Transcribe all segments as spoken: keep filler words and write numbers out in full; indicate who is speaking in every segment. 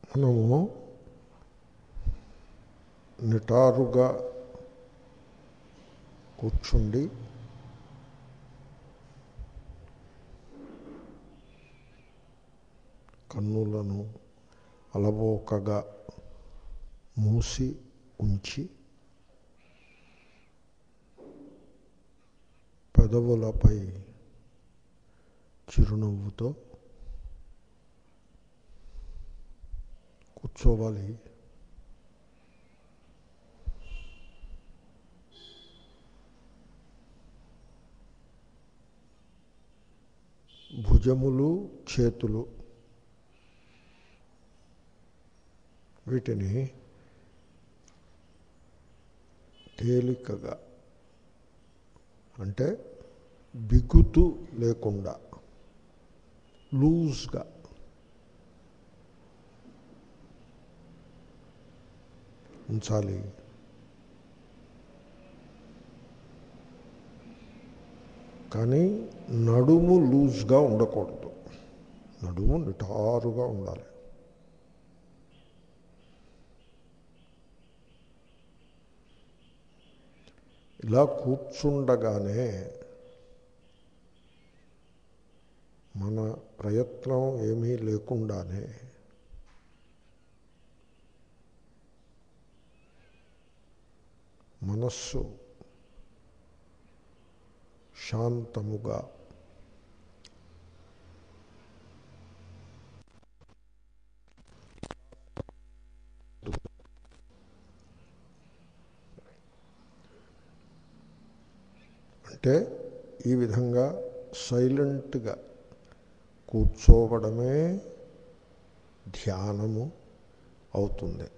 Speaker 1: మనము నిటారుగా కూర్చుండి కన్నులను అలవోకగా మూసి ఉంచి పెదవులపై చిరునవ్వుతో కూర్చోవాలి. భుజములు, చేతులు వీటిని తేలికగా అంటే బిగుతు లేకుండా లూజ్గా ఉంచాలి. కానీ నడుము లూజ్గా ఉండకూడదు, నడుము నిటారుగా ఉండాలి. ఇలా కూర్చుండగానే మన ప్రయత్నం ఏమీ లేకుండానే మనస్సు శాంతముగా అంటే ఈ విధంగా సైలెంట్గా కూర్చోవడమే ధ్యానము అవుతుంది.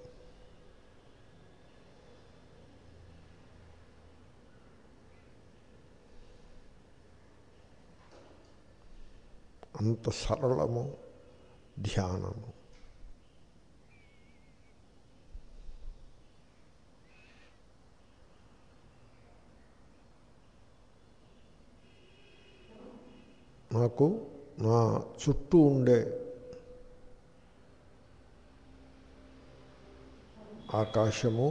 Speaker 1: అంత సరళము ధ్యానము. నాకు నా చుట్టూ ఉండే ఆకాశము,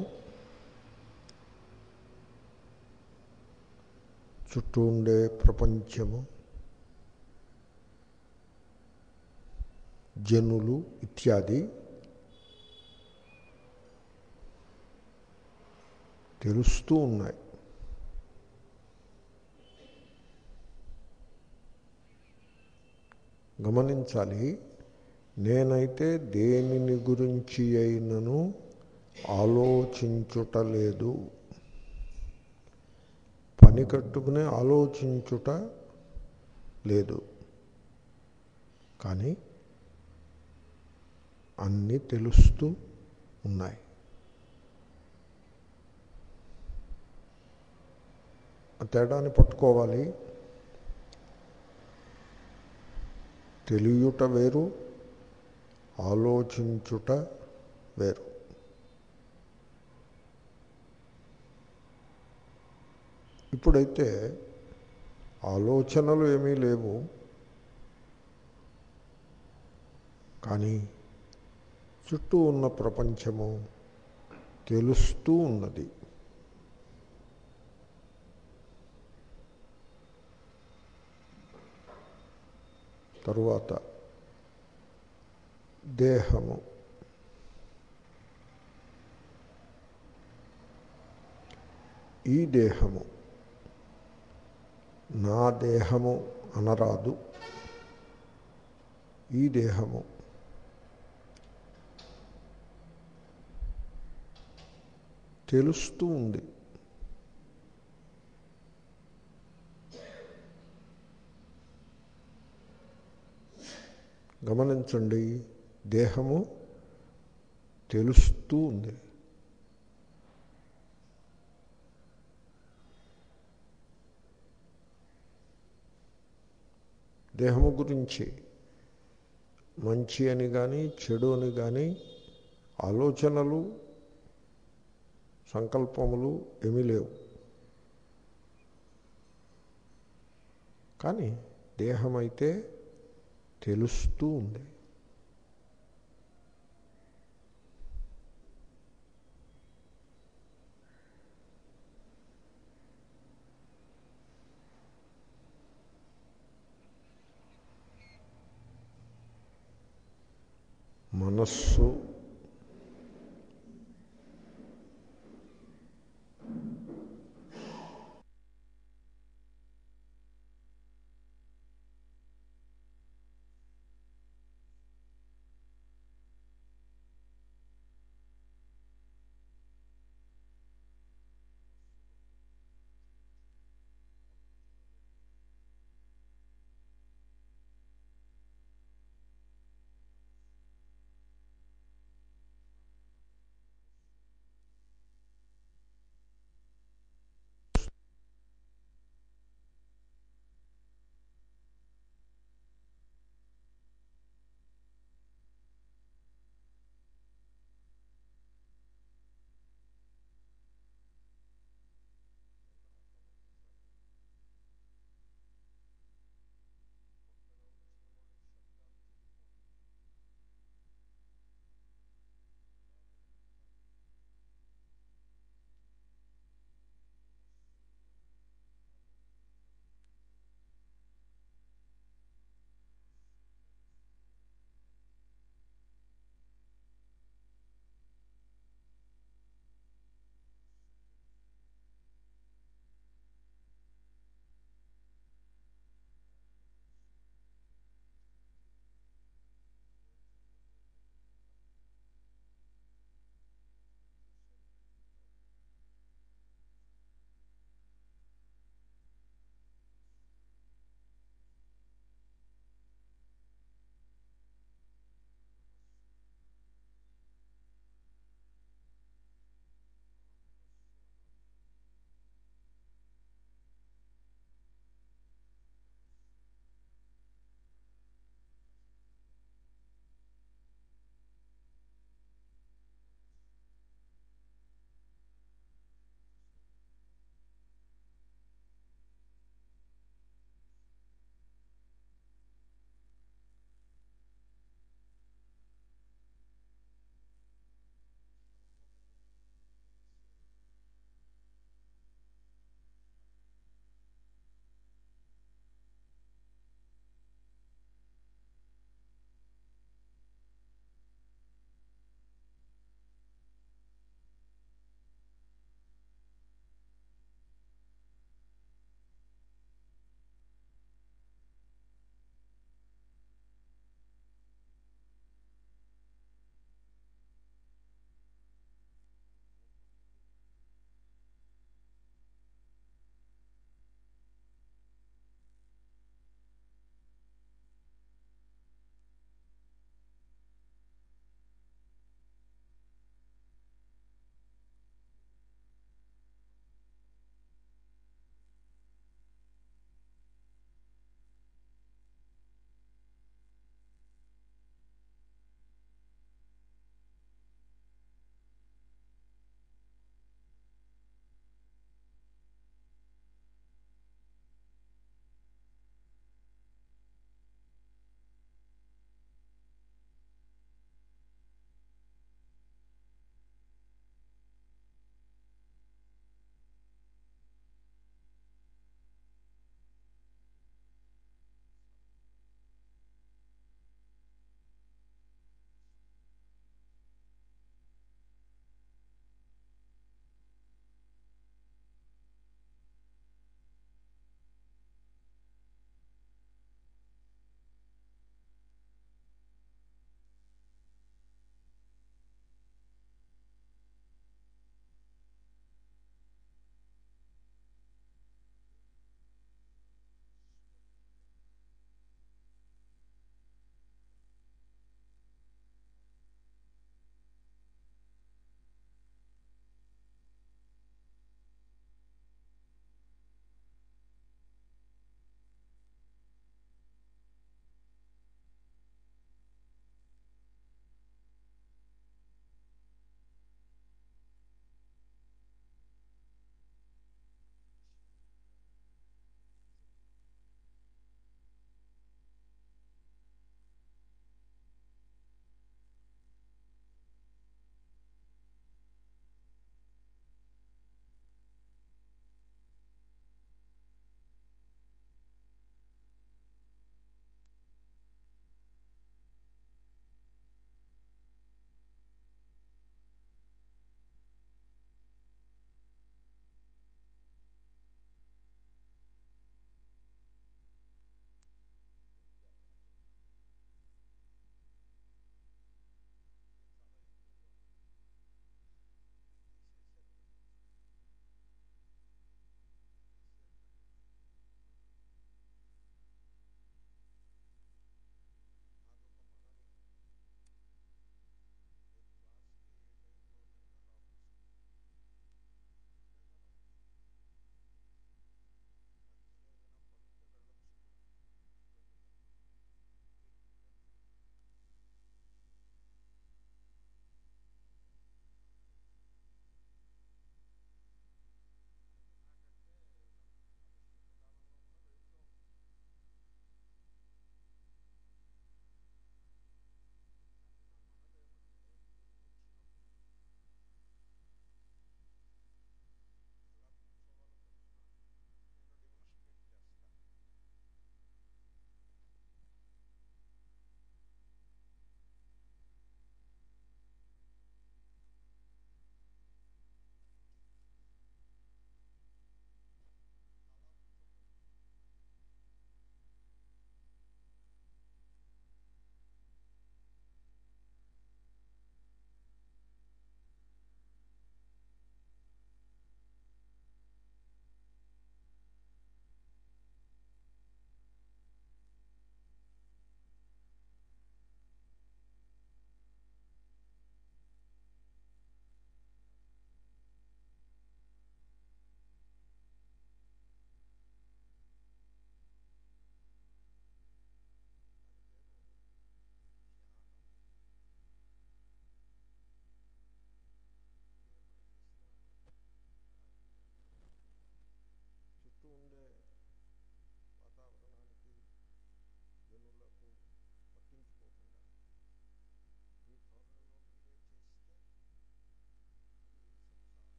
Speaker 1: చుట్టూ ఉండే ప్రపంచము, జనులు ఇత్యాది తెలుస్తూ ఉన్నాయి. గమనించాలి, నేనైతే దేనిని గురించి అయినను ఆలోచించుటలేదు. పని కట్టుకునే ఆలోచించుట లేదు. కానీ అన్నీ తెలుస్తూ ఉన్నాయి. ఆ తేడాన్ని పట్టుకోవాలి. తెలియుట వేరు, ఆలోచించుట వేరు. ఇప్పుడైతే ఆలోచనలు ఏమీ లేవు, కానీ చుట్టూ ఉన్న ప్రపంచము తెలుస్తూ ఉన్నది. తరువాత దేహము, ఈ దేహము నా దేహము అనరాదు. ఈ దేహము తెలుస్తూ ఉంది. గమనించండి, దేహము తెలుస్తూ ఉంది. దేహము గురించి మంచి అని కానీ చెడు అని కానీ ఆలోచనలు, సంకల్పములు ఏమీ లేవు. కానీ దేహమైతే తెలుస్తూ ఉంది. మనస్సు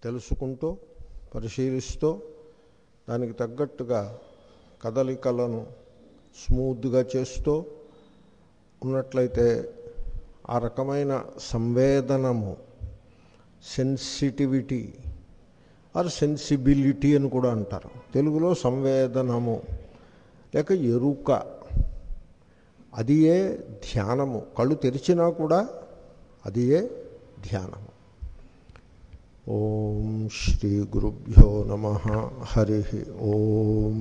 Speaker 1: తెలుసుకుంటూ పరిశీలిస్తూ దానికి తగ్గట్టుగా కదలికలను స్మూత్గా చేస్తూ ఉన్నట్లయితే ఆ రకమైన సంవేదనము, సెన్సిటివిటీ ఆర్ సెన్సిబిలిటీ అని కూడా అంటారు. తెలుగులో సంవేదనము లేక ఎరుక, అది ఏ ధ్యానము. కళ్ళు తెరిచినా కూడా అది ఏ ధ్యానము. ఓం శ్రీ గురుభ్యో నమః. హరి ఓం.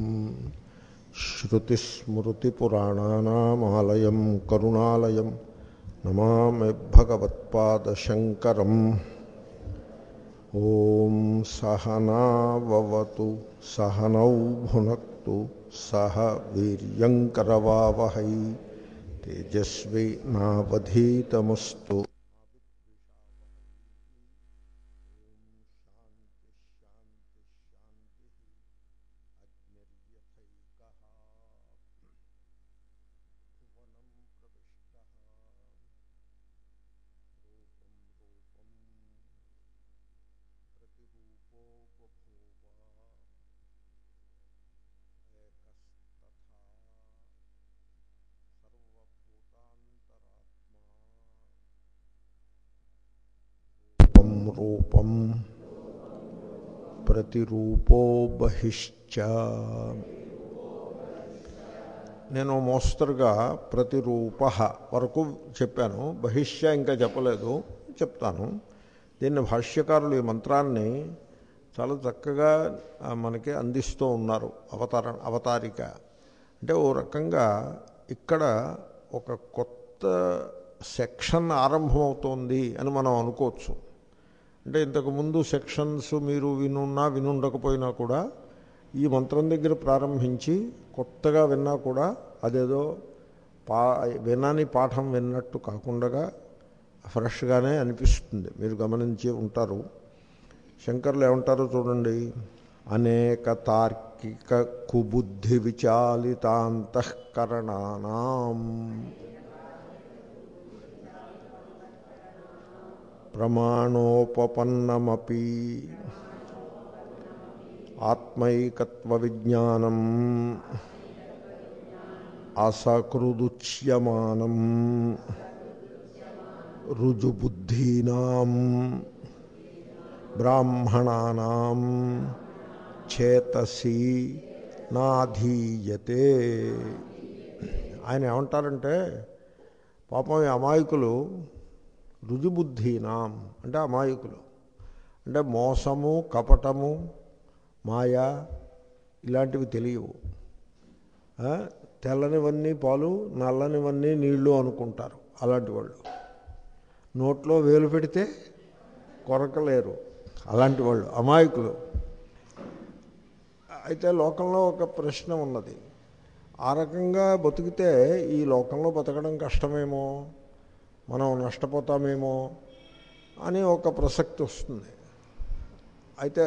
Speaker 1: శ్రుతిస్మృతిపురాణానామాలయం కరుణాలయం నమామి భగవత్పాదశంకరం. ఓం సహనావవతు సహనౌ భునక్తు సహ వీర్యంకరవావహై తేజస్వి నావధీతమస్తు. రూపం ప్రతిరూపో బహిశ్చ. నేను మోస్తరుగా ప్రతిరూప వరకు చెప్పాను, బహిష్య ఇంకా చెప్పలేదు, చెప్తాను. దీన్ని భాష్యకారులు ఈ మంత్రాన్ని చాలా చక్కగా మనకి అందిస్తూ ఉన్నారు. అవతార అవతారిక అంటే ఓ రకంగా ఇక్కడ ఒక కొత్త సెక్షన్ ఆరంభమవుతోంది అని మనం అనుకోవచ్చు. అంటే ఇంతకుముందు సెక్షన్స్ మీరు వినున్నా వినుండకపోయినా కూడా ఈ మంత్రం దగ్గర ప్రారంభించి కొత్తగా విన్నా కూడా అదేదో పా వినని పాఠం విన్నట్టు కాకుండా ఫ్రెష్గానే అనిపిస్తుంది. మీరు గమనించి ఉంటారు. శంకర్లు ఏమంటారో చూడండి. అనేక తార్కిక కుబుద్ధి విచాలితాంతఃకరణానాం ప్రమాణోపపన్నమపి ఆత్మైకత్వ విజ్ఞానం అసకృదుచ్యమానం రుజుబుద్ధీనాం బ్రాహ్మణానాం చేతసి నాధీయతే. ఆయన ఏమంటారంటే, పాపం ఈ అమాయకులు, రుజుబుద్ధీనాం అంటే అమాయకులు, అంటే మోసము, కపటము, మాయ ఇలాంటివి తెలియవు. తెల్లనివన్నీ పాలు, నల్లనివన్నీ నీళ్లు అనుకుంటారు. అలాంటి వాళ్ళు నోట్లో వేలు పెడితే కొరకలేరు. అలాంటి వాళ్ళు అమాయకులు. అయితే లోకంలో ఒక ప్రశ్న ఉన్నది. ఆ రకంగా బతికితే ఈ లోకంలో బతకడం కష్టమేమో, మనం నష్టపోతామేమో అని ఒక ప్రసక్తి వస్తుంది. అయితే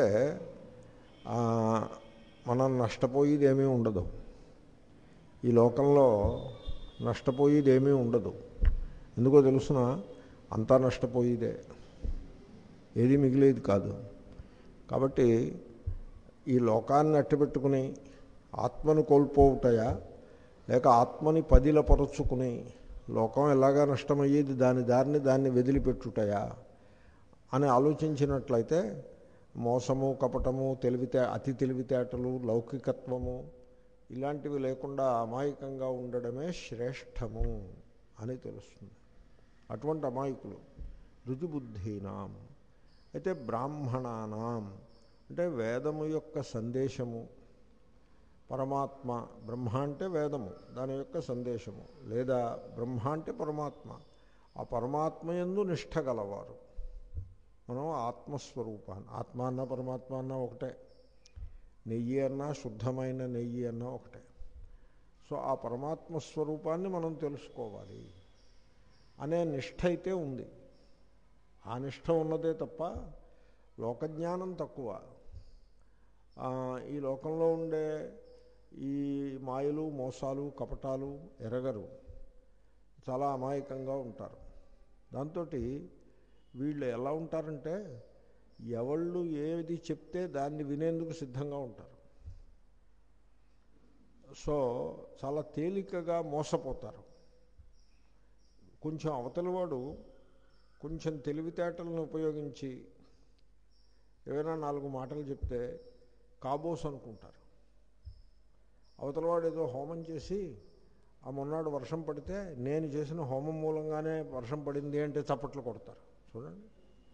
Speaker 1: మనం నష్టపోయేది ఏమీ ఉండదు. ఈ లోకంలో నష్టపోయేది ఏమీ ఉండదు. ఎందుకో తెలుసునా? అంతా నష్టపోయేదే, ఏది మిగిలేది కాదు. కాబట్టి ఈ లోకాన్ని అట్టబెట్టుకుని ఆత్మను కోల్పోవుటయా లేక ఆత్మని పదిలపరుచుకుని లోకం ఎలాగా నష్టమయ్యేది దాని దారిని దాన్ని వదిలిపెట్టుటయా అని ఆలోచించినట్లయితే మోసము, కపటము, తెలివితే అతి తెలివితేటలు, లౌకికత్వము ఇలాంటివి లేకుండా అమాయకంగా ఉండడమే శ్రేష్టము అని తెలుస్తుంది. అటువంటి అమాయకులు రుజుబుద్ధీనాం. అయితే బ్రాహ్మణానాం అంటే వేదము యొక్క సందేశము, పరమాత్మ, బ్రహ్మ అంటే వేదము, దాని యొక్క సందేశము, లేదా బ్రహ్మ అంటే పరమాత్మ, ఆ పరమాత్మ యందు నిష్ఠ గలవారు. మనం ఆత్మస్వరూపాన్ని, ఆత్మ అన్న పరమాత్మ అన్న ఒకటే, నెయ్యి అన్నా శుద్ధమైన నెయ్యి అన్నా ఒకటే. సో ఆ పరమాత్మ స్వరూపాన్ని మనం తెలుసుకోవాలి అనే నిష్ఠ అయితే ఉంది. ఆ నిష్ఠ ఉన్నదే తప్ప లోకజ్ఞానం తక్కువ. ఈ లోకంలో ఉండే ఈ మాయలు, మోసాలు, కపటాలు ఎరగరు, చాలా అమాయకంగా ఉంటారు. దాంతో వీళ్ళు ఎలా ఉంటారంటే ఎవళ్ళు ఏది చెప్తే దాన్ని వినేందుకు సిద్ధంగా ఉంటారు. సో చాలా తేలికగా మోసపోతారు. కొంచెం అవతలవాడు కొంచెం తెలివితేటలను ఉపయోగించి ఏవైనా నాలుగు మాటలు చెప్తే కాబోస్ అనుకుంటారు. అవతలవాడు ఏదో హోమం చేసి ఆ మొన్నాడు వర్షం పడితే నేను చేసిన హోమం మూలంగానే వర్షం పడింది అంటే చప్పట్లు కొడతారు. చూడండి,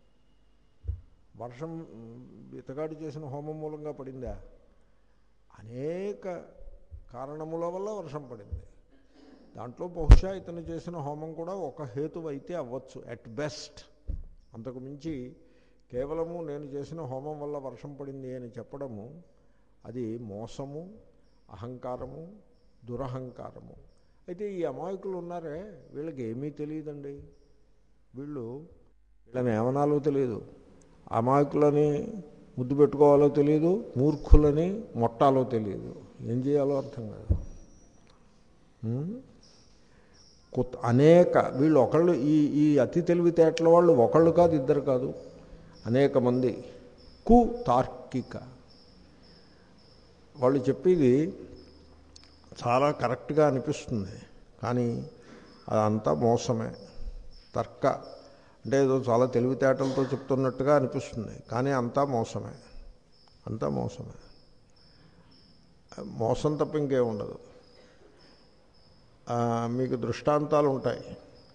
Speaker 1: వర్షం ఇతగాడు చేసిన హోమం మూలంగా పడిందా? అనేక కారణముల వల్ల వర్షం పడింది. దాంట్లో బహుశా ఇతను చేసిన హోమం కూడా ఒక హేతువు అయితే అవ్వచ్చు ఎట్ బెస్ట్. అంతకు మించి కేవలము నేను చేసిన హోమం వల్ల వర్షం పడింది అని చెప్పడము అది మోసము, అహంకారము, దురహంకారము. అయితే ఈ అమాయకులు ఉన్నారే, వీళ్ళకి ఏమీ తెలియదండి. వీళ్ళు వీళ్ళని ఏమనాలో తెలియదు, అమాయకులని ముద్దు పెట్టుకోవాలో తెలియదు, మూర్ఖులని మొట్టాలో తెలియదు, ఏం చేయాలో అర్థం కాదు. కొత్త అనేక వీళ్ళు ఒకళ్ళు ఈ ఈ అతి తెలివితేటల వాళ్ళు ఒకళ్ళు కాదు, ఇద్దరు కాదు, అనేక మంది కు తార్కిక. వాళ్ళు చెప్పేది చాలా కరెక్ట్గా అనిపిస్తుంది, కానీ అదంతా మోసమే. తర్క అంటే ఏదో చాలా తెలివితేటలతో చెప్తున్నట్టుగా అనిపిస్తుంది, కానీ అంతా మోసమే, అంతా మోసమే. మోసం తప్ప ఇంకేం ఉండదు. మీకు దృష్టాంతాలు ఉంటాయి.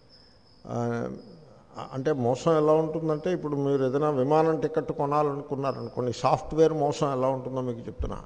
Speaker 1: అంటే మోసం ఎలా ఉంటుందంటే, ఇప్పుడు మీరు ఏదైనా విమానం టికెట్ కొనాలనుకున్నారనుకోండి, సాఫ్ట్వేర్ మోసం ఎలా ఉంటుందో మీకు చెప్తున్నా.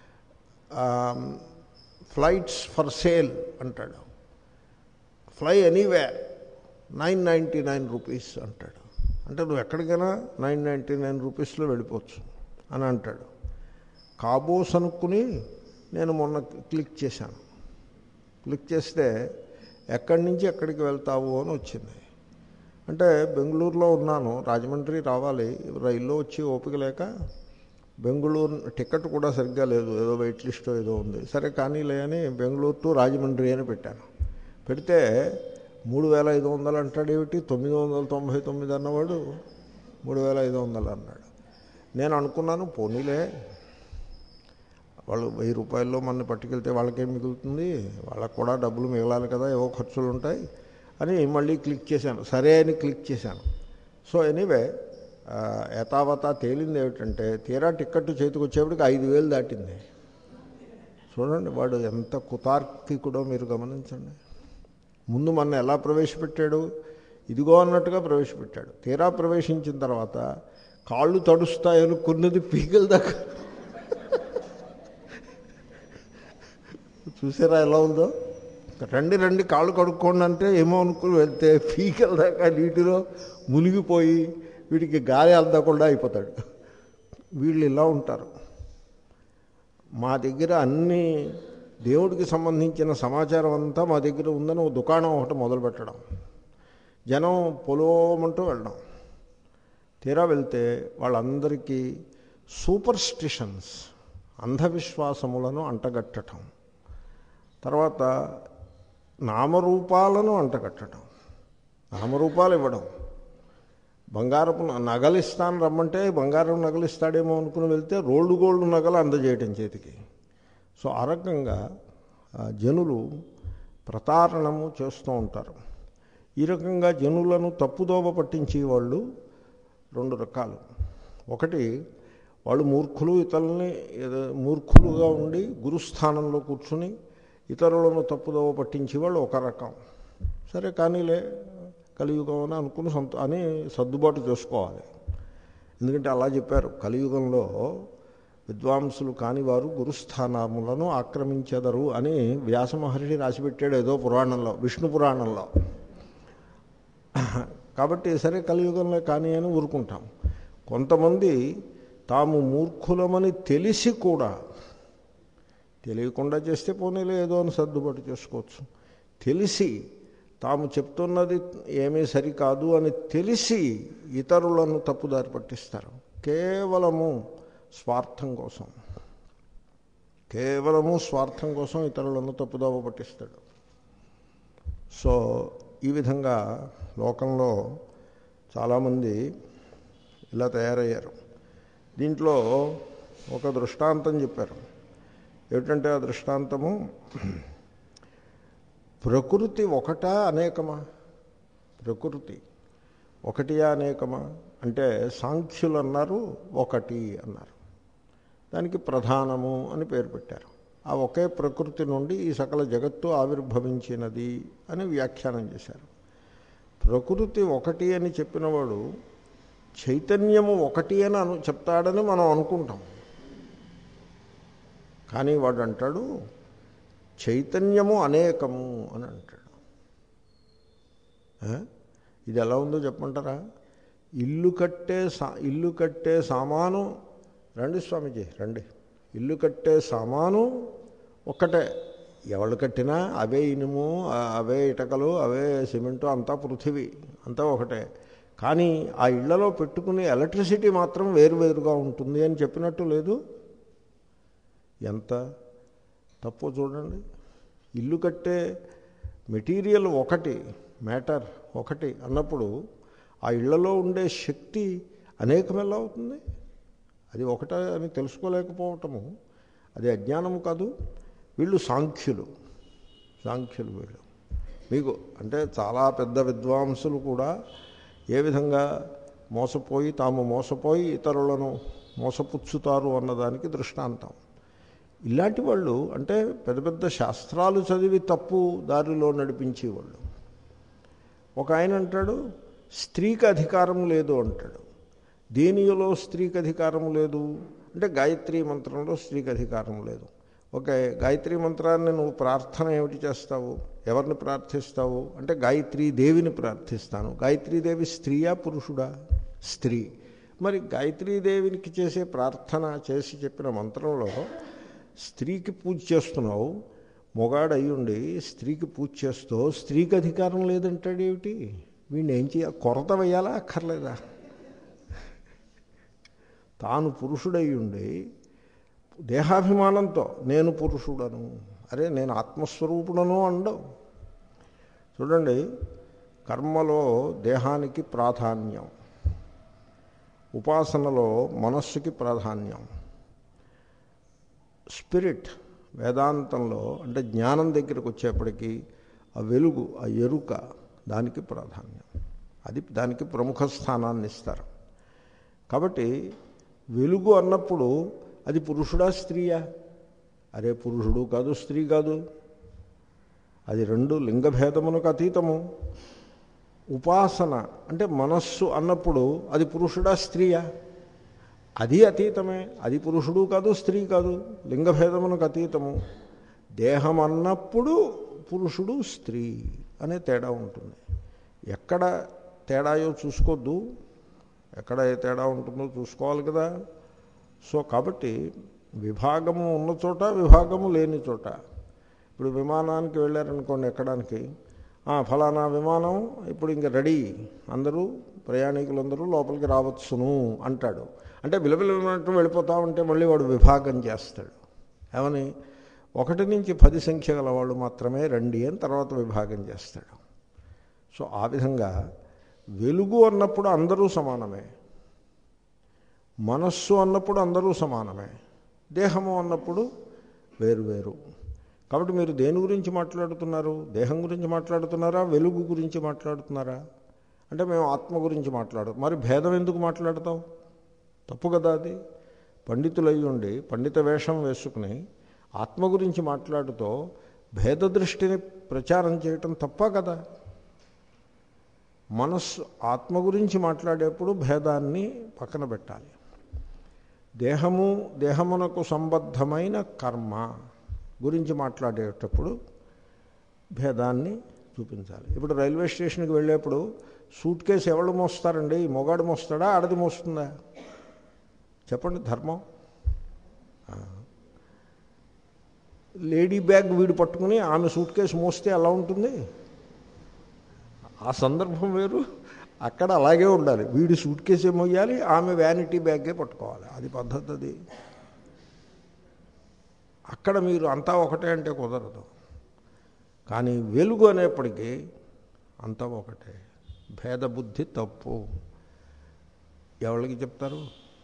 Speaker 1: ఫ్లైట్స్ ఫర్ సేల్ అంటాడు, fly anywhere nine ninety nine rupees అంటాడు. అంటే నువ్వు ఎక్కడికైనా నైన్ నైంటీ నైన్ రూపీస్లో వెళ్ళిపోవచ్చు అని అంటాడు. కాబోస్ అనుకుని నేను మొన్న క్లిక్ చేశాను. క్లిక్ చేస్తే ఎక్కడి నుంచి ఎక్కడికి వెళ్తావు అని వచ్చింది. అంటే బెంగళూరులో ఉన్నాను, రాజమండ్రి రావాలి, రైల్లో వచ్చి ఓపిక లేక బెంగళూరు టికెట్ కూడా సరిగ్గా లేదు, ఏదో వెయిట్ లిస్టో ఏదో ఉంది. సరే కానీ లే అని బెంగళూరు టు రాజమండ్రి అని పెట్టాను. పెడితే మూడు వేల ఐదు వందలు అంటాడు. ఏమిటి తొమ్మిది వందల తొంభై తొమ్మిది అన్నవాడు మూడు వేల ఐదు వందలు అన్నాడు. నేను అనుకున్నాను, పోనీలే, వాళ్ళు వెయ్యి రూపాయల్లో మన పట్టుకెళ్తే వాళ్ళకేం మిగులుతుంది, వాళ్ళకు కూడా డబ్బులు మిగలాలి కదా, ఏవో ఖర్చులు ఉంటాయి అని మళ్ళీ క్లిక్ చేశాను. సరే అని క్లిక్ చేశాను. సో ఎనీవే యథావత తేలింది ఏమిటంటే, తీరా టిక్కెట్ చేతికి వచ్చేప్పటికి ఐదు వేలు దాటింది. చూడండి వాడు ఎంత కుతార్కికుడో మీరు గమనించండి. ముందు మన ఎలా ప్రవేశపెట్టాడు, ఇదిగో అన్నట్టుగా ప్రవేశపెట్టాడు. తీరా ప్రవేశించిన తర్వాత కాళ్ళు తడుస్తాయి అనుకున్నది పీకల దాకా. చూసారా ఎలా ఉందో? రండి రండి కాళ్ళు కడుక్కోండి అంటే ఏమో అనుకుని వెళ్తే పీకల దాకా నీటిలో మునిగిపోయి వీడికి గాలి అందకుండా అయిపోతాడు. వీళ్ళు ఇలా ఉంటారు. మా దగ్గర అన్ని దేవుడికి సంబంధించిన సమాచారం అంతా మా దగ్గర ఉందని ఒక దుకాణం ఒకటి మొదలు పెట్టడం, జనం పొలోమంటూ వెళ్ళడం. తీరా వెళ్తే వాళ్ళందరికీ సూపర్ స్టిషన్స్, అంధవిశ్వాసములను అంటగట్టడం, తర్వాత నామరూపాలను అంటగట్టడం, నామరూపాలు ఇవ్వడం. బంగారపు నగలు ఇస్తాను రమ్మంటే బంగారం నగలు ఇస్తాడేమో అనుకుని వెళ్తే రోల్డ్ గోల్డ్ నగలు అందజేయటం చేతికి. సో ఆ రకంగా జనులు ప్రతారణము చేస్తూ ఉంటారు. ఈ రకంగా జనులను తప్పుదోవ పట్టించే వాళ్ళు రెండు రకాలు. ఒకటి, వాళ్ళు మూర్ఖులు, ఇతరులని మూర్ఖులుగా ఉండి గురుస్థానంలో కూర్చుని ఇతరులను తప్పుదోవ పట్టించే వాళ్ళు ఒక రకం. సరే కానీలే కలియుగం అని అనుకుని సొంత అని సర్దుబాటు చేసుకోవాలి. ఎందుకంటే అలా చెప్పారు, కలియుగంలో విద్వాంసులు కాని వారు గురుస్థానములను ఆక్రమించెదరు అని వ్యాస మహర్షి రాసిపెట్టాడు ఏదో పురాణంలో, విష్ణు పురాణంలో. కాబట్టి సరే కలియుగంలో కానీ అని ఊరుకుంటాం. కొంతమంది తాము మూర్ఖులమని తెలిసి కూడా, తెలియకుండా చేస్తే పోనీలే ఏదో అని సర్దుబాటు చేసుకోవచ్చు, తెలిసి తాము చెప్తున్నది ఏమీ సరికాదు అని తెలిసి ఇతరులను తప్పుదారి పట్టిస్తారు. కేవలము స్వార్థం కోసం, కేవలము స్వార్థం కోసం ఇతరులను తప్పుదోవ పట్టిస్తాడు. సో ఈ విధంగా లోకంలో చాలామంది ఇలా తయారయ్యారు. దీంట్లో ఒక దృష్టాంతం చెప్పారు. ఏమిటంటే ఆ దృష్టాంతము, ప్రకృతి ఒకటా అనేకమా? ప్రకృతి ఒకటియా అనేకమా అంటే సాంఖ్యులు అన్నారు ఒకటి అన్నారు. దానికి ప్రధానము అని పేరు పెట్టారు. ఆ ఒకే ప్రకృతి నుండి ఈ సకల జగత్తు ఆవిర్భవించినది అని వ్యాఖ్యానం చేశారు. ప్రకృతి ఒకటి అని చెప్పినవాడు చైతన్యము ఒకటి అని అను చెప్తాడని మనం అనుకుంటాం. కానీ వాడు అంటాడు చైతన్యము అనేకము అని అంటాడు. ఇది ఎలా ఉందో చెప్పమంటారా? ఇల్లు కట్టే సా ఇల్లు కట్టే సామాను, రండి స్వామీజీ రండి, ఇల్లు కట్టే సామాను ఒక్కటే. ఎవరు కట్టినా అవే ఇనుము, అవే ఇటకలు, అవే సిమెంటు, అంతా పృథివీ, అంతా ఒకటే. కానీ ఆ ఇళ్లలో పెట్టుకునే ఎలక్ట్రిసిటీ మాత్రం వేరువేరుగా ఉంటుంది అని చెప్పినట్టు లేదు? ఎంత తప్పో చూడండి. ఇల్లు కట్టే మెటీరియల్ ఒకటి, మ్యాటర్ ఒకటి అన్నప్పుడు ఆ ఇళ్లలో ఉండే శక్తి అనేకం ఎలా అవుతుంది? అది ఒకటే అని తెలుసుకోలేకపోవటము అది అజ్ఞానము కాదు. వీళ్ళు సాంఖ్యులు, సాంఖ్యులు వీళ్ళు. మీకు అంటే చాలా పెద్ద విద్వాంసులు కూడా ఏ విధంగా మోసపోయి తాము మోసపోయి ఇతరులను మోసపుచ్చుతారు అన్నదానికి దృష్టాంతం. ఇలాంటి వాళ్ళు అంటే పెద్ద పెద్ద శాస్త్రాలు చదివి తప్పు దారిలో నడిపించేవాళ్ళు. ఒక ఆయన అంటాడు స్త్రీకి అధికారం లేదు అంటాడు. దేనిలో స్త్రీకి అధికారం లేదు అంటే గాయత్రీ మంత్రంలో స్త్రీకి అధికారం లేదు. ఓకే, గాయత్రీ మంత్రాన్ని నువ్వు ప్రార్థన ఏమిటి చేస్తావు, ఎవరిని ప్రార్థిస్తావు అంటే గాయత్రీ దేవిని ప్రార్థిస్తాను. గాయత్రీదేవి స్త్రీయా పురుషుడా? స్త్రీ. మరి గాయత్రీదేవికి చేసే ప్రార్థన చేసి చెప్పిన మంత్రంలో స్త్రీకి పూజ చేస్తున్నావు, మొగాడు అయ్యుండి స్త్రీకి పూజ చేస్తూ స్త్రీకి అధికారం లేదంటాడేమిటి? వీడిని ఏం చేయాలి? కొరత వేయాలా అక్కర్లేదా? తాను పురుషుడయ్యుండి దేహాభిమానంతో నేను పురుషుడను, అరే నేను ఆత్మస్వరూపుడను అండవు. చూడండి, కర్మలో దేహానికి ప్రాధాన్యం, ఉపాసనలో మనస్సుకి ప్రాధాన్యం, స్పిరిట్ వేదాంతంలో అంటే జ్ఞానం దగ్గరికి వచ్చేప్పటికీ ఆ వెలుగు, ఆ ఎరుక దానికి ప్రాధాన్యం, అది దానికి ప్రముఖ స్థానాన్ని ఇస్తారు. కాబట్టి వెలుగు అన్నప్పుడు అది పురుషుడా స్త్రీయా? అరే పురుషుడు కాదు, స్త్రీ కాదు, అది రెండు లింగభేదమునకు అతీతము. ఉపాసన అంటే మనస్సు అన్నప్పుడు అది పురుషుడా స్త్రీయా? అది అతీతమే, అది పురుషుడు కాదు, స్త్రీ కాదు, లింగభేదమునకు అతీతము. దేహం అన్నప్పుడు పురుషుడు స్త్రీ అనే తేడా ఉంటుంది. ఎక్కడ తేడాయో చూసుకోవద్దు, ఎక్కడ ఏ తేడా ఉంటుందో చూసుకోవాలి కదా. సో కాబట్టి విభాగము ఉన్న చోట, విభాగము లేని చోట. ఇప్పుడు విమానానికి వెళ్ళారనుకోండి ఎక్కడానికి, ఫలానా విమానం ఇప్పుడు ఇంక రెడీ, అందరూ ప్రయాణికులందరూ లోపలికి రావచ్చును అంటాడు. అంటే విలవిలన్నట్టు వెళ్ళిపోతా ఉంటే మళ్ళీ వాడు విభాగం చేస్తాడు. ఏమని? ఒకటి నుంచి పది సంఖ్య గల వాళ్ళు మాత్రమే రండి అని తర్వాత విభాగం చేస్తాడు. సో ఆ విధంగా వెలుగు అన్నప్పుడు అందరూ సమానమే, మనస్సు అన్నప్పుడు అందరూ సమానమే, దేహము అన్నప్పుడు వేరువేరు. కాబట్టి మీరు దేని గురించి మాట్లాడుతున్నారు? దేహం గురించి మాట్లాడుతున్నారా, వెలుగు గురించి మాట్లాడుతున్నారా? అంటే మేము ఆత్మ గురించి మాట్లాడు. మరి భేదం ఎందుకు మాట్లాడతావు? తప్పు కదా అది. పండితులయ్యి ఉండి పండిత వేషం వేసుకుని ఆత్మ గురించి మాట్లాడుతూ భేద దృష్టిని ప్రచారం చేయటం తప్ప కదా. మనస్సు ఆత్మ గురించి మాట్లాడేప్పుడు భేదాన్ని పక్కన పెట్టాలి. దేహము, దేహమునకు సంబద్ధమైన కర్మ గురించి మాట్లాడేటప్పుడు భేదాన్ని చూపించాలి. ఇప్పుడు రైల్వే స్టేషన్కి వెళ్ళేప్పుడు సూట్ కేసు ఎవరు మోస్తారండి? మొగాడు మోస్తాడా, ఆడది మోస్తుందా? చెప్పండి ధర్మం. లేడీ బ్యాగ్ వీడు పట్టుకుని ఆమె సూట్ కేసు మోస్తే ఎలా ఉంటుంది? ఆ సందర్భం వేరు, అక్కడ అలాగే ఉండాలి. వీడు సూట్ కేసే మోయాలి, ఆమె వ్యానిటీ బ్యాగే పట్టుకోవాలి. అది పద్ధతి. అది అక్కడ మీరు అంతా ఒకటే అంటే కుదరదు. కానీ వెలుగు అనేప్పటికీ అంతా ఒకటే. భేదబుద్ధి తప్పు. ఎవరికి చెప్తారు?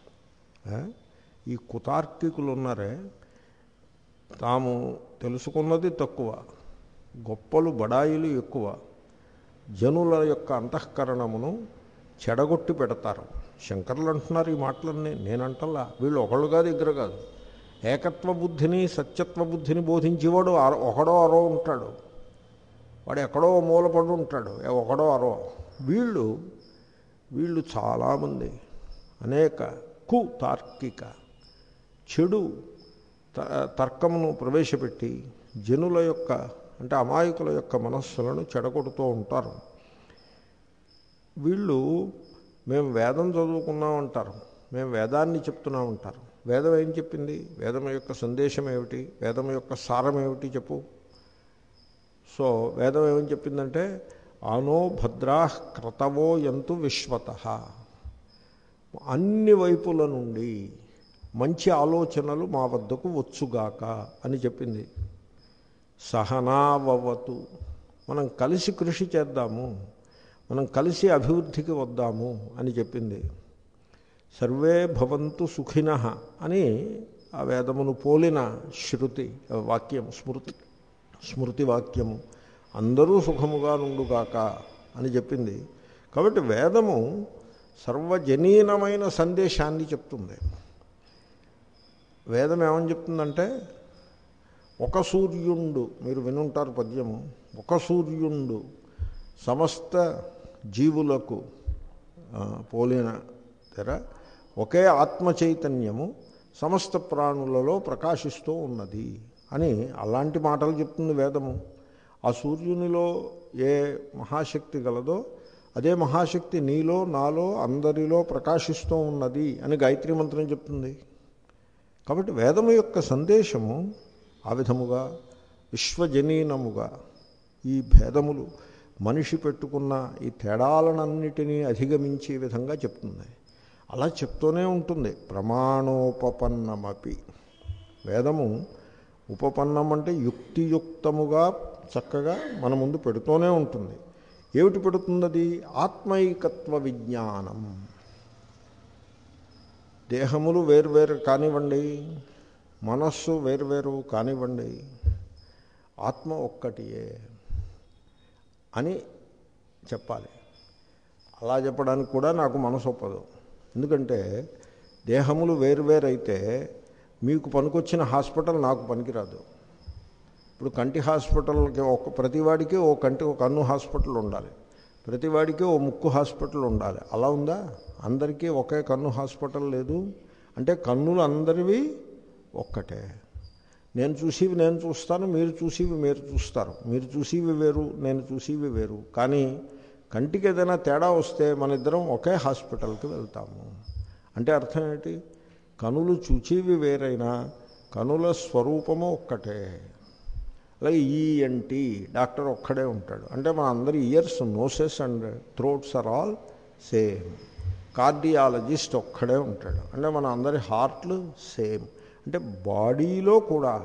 Speaker 1: ఈ కుతార్కికులు ఉన్నారే, తాము తెలుసుకున్నది తక్కువ, గొప్పలు బడాయిలు ఎక్కువ, జనుల యొక్క అంతఃకరణమును చెడగొట్టి పెడతారు. శంకరులు అంటున్నారు ఈ మాటలన్నీ, నేనంటల్లా. వీళ్ళు ఒకళ్ళుగా దగ్గర కాదు. ఏకత్వ బుద్ధిని సత్యత్వ బుద్ధిని బోధించేవాడు ఒకడో అరో ఉంటాడు, వాడు ఎక్కడో మూలపడి ఉంటాడు, ఒకడో అరో. వీళ్ళు వీళ్ళు చాలామంది అనేక కు తార్కిక చెడు తర్కమును ప్రవేశపెట్టి జనుల యొక్క అంటే అమాయకుల యొక్క మనస్సులను చెడగొడుతూ ఉంటారు. వీళ్ళు మేము వేదం చదువుకున్నాం అంటారు, మేము వేదాన్ని చెప్తున్నాం అంటారు. వేదం ఏం చెప్పింది? వేదం యొక్క సందేశం ఏమిటి? వేదం యొక్క సారం ఏమిటి చెప్పు. సో వేదం ఏమని చెప్పిందంటే, ఆనో భద్రా క్రతవో యంతు విశ్వతః, అన్ని వైపుల నుండి మంచి ఆలోచనలు మా వద్దకు వచ్చుగాక అని చెప్పింది. సహనావవతు, మనం కలిసి కృషి చేద్దాము, మనం కలిసి అభివృద్ధికి వద్దాము అని చెప్పింది. సర్వే భవంతు సుఖినః అని ఆ వేదమును పోలిన శృతి వాక్యం, స్మృతి స్మృతి వాక్యము, అందరూ సుఖముగా నుండుగాక అని చెప్పింది. కాబట్టి వేదము సర్వజనీనమైన సందేశాన్ని చెప్తుంది. వేదం ఏమని చెప్తుందంటే, ఒక సూర్యుండు, మీరు వినుంటారు పద్యము, ఒక సూర్యుండు సమస్త జీవులకు పోలిన తెర ఒకే ఆత్మ చైతన్యము సమస్త ప్రాణులలో ప్రకాశిస్తూ ఉన్నది అని అలాంటి మాటలు చెప్తుంది వేదము. ఆ సూర్యునిలో ఏ మహాశక్తి గలదో అదే మహాశక్తి నీలో నాలో అందరిలో ప్రకాశిస్తూ ఉన్నది అని గాయత్రీ మంత్రం చెప్తుంది. కాబట్టి వేదము యొక్క సందేశము ఆ విధముగా విశ్వజనీనముగా ఈ భేదములు మనిషి పెట్టుకున్న ఈ తేడాలనన్నిటినీ అధిగమించే విధంగా చెప్తుంది. అలా చెప్తూనే ఉంటుంది. ప్రమాణోపపన్నమపి, వేదము ఉపపన్నం అంటే యుక్తియుక్తముగా చక్కగా మన ముందు పెడుతూనే ఉంటుంది. ఏమిటి పెడుతుంది అది? ఆత్మైకత్వ విజ్ఞానం. దేహములు వేరువేరు కానివ్వండి, మనస్సు వేరువేరు కానివ్వండి, ఆత్మ ఒక్కటియే అని చెప్పాలి. అలా చెప్పడానికి కూడా నాకు మనసు ఒప్పదు. ఎందుకంటే దేహములు వేరువేరైతే మీకు పనికొచ్చిన హాస్పిటల్ నాకు పనికిరాదు. ఇప్పుడు కంటి హాస్పిటల్కి ఒక ప్రతివాడికి ఓ కంటి ఒక కన్ను హాస్పిటల్ ఉండాలి, ప్రతివాడికి ఓ ముక్కు హాస్పిటల్ ఉండాలి. అలా ఉందా? అందరికీ ఒకే కన్ను హాస్పిటల్ లేదు. అంటే కన్నులు అందరివి ఒక్కటే. నేను చూసివి నేను చూస్తాను, మీరు చూసివి మీరు చూస్తారు. మీరు చూసివి వేరు, నేను చూసివి వేరు. కానీ కంటికి ఏదైనా తేడా వస్తే మన ఇద్దరం ఒకే హాస్పిటల్కి వెళ్తాము. అంటే అర్థం ఏంటి? కనులు చూచేవి వేరైనా కనుల స్వరూపము ఒక్కటే. అలాగే ఈఎన్టీ డాక్టర్ ఒక్కడే ఉంటాడు. అంటే మన అందరి ears, noses and throats are all same. Cardiologist ఒక్కడే ఉంటాడు. అంటే మన అందరి హార్ట్లు సేమ్. అంటే బాడీలో కూడా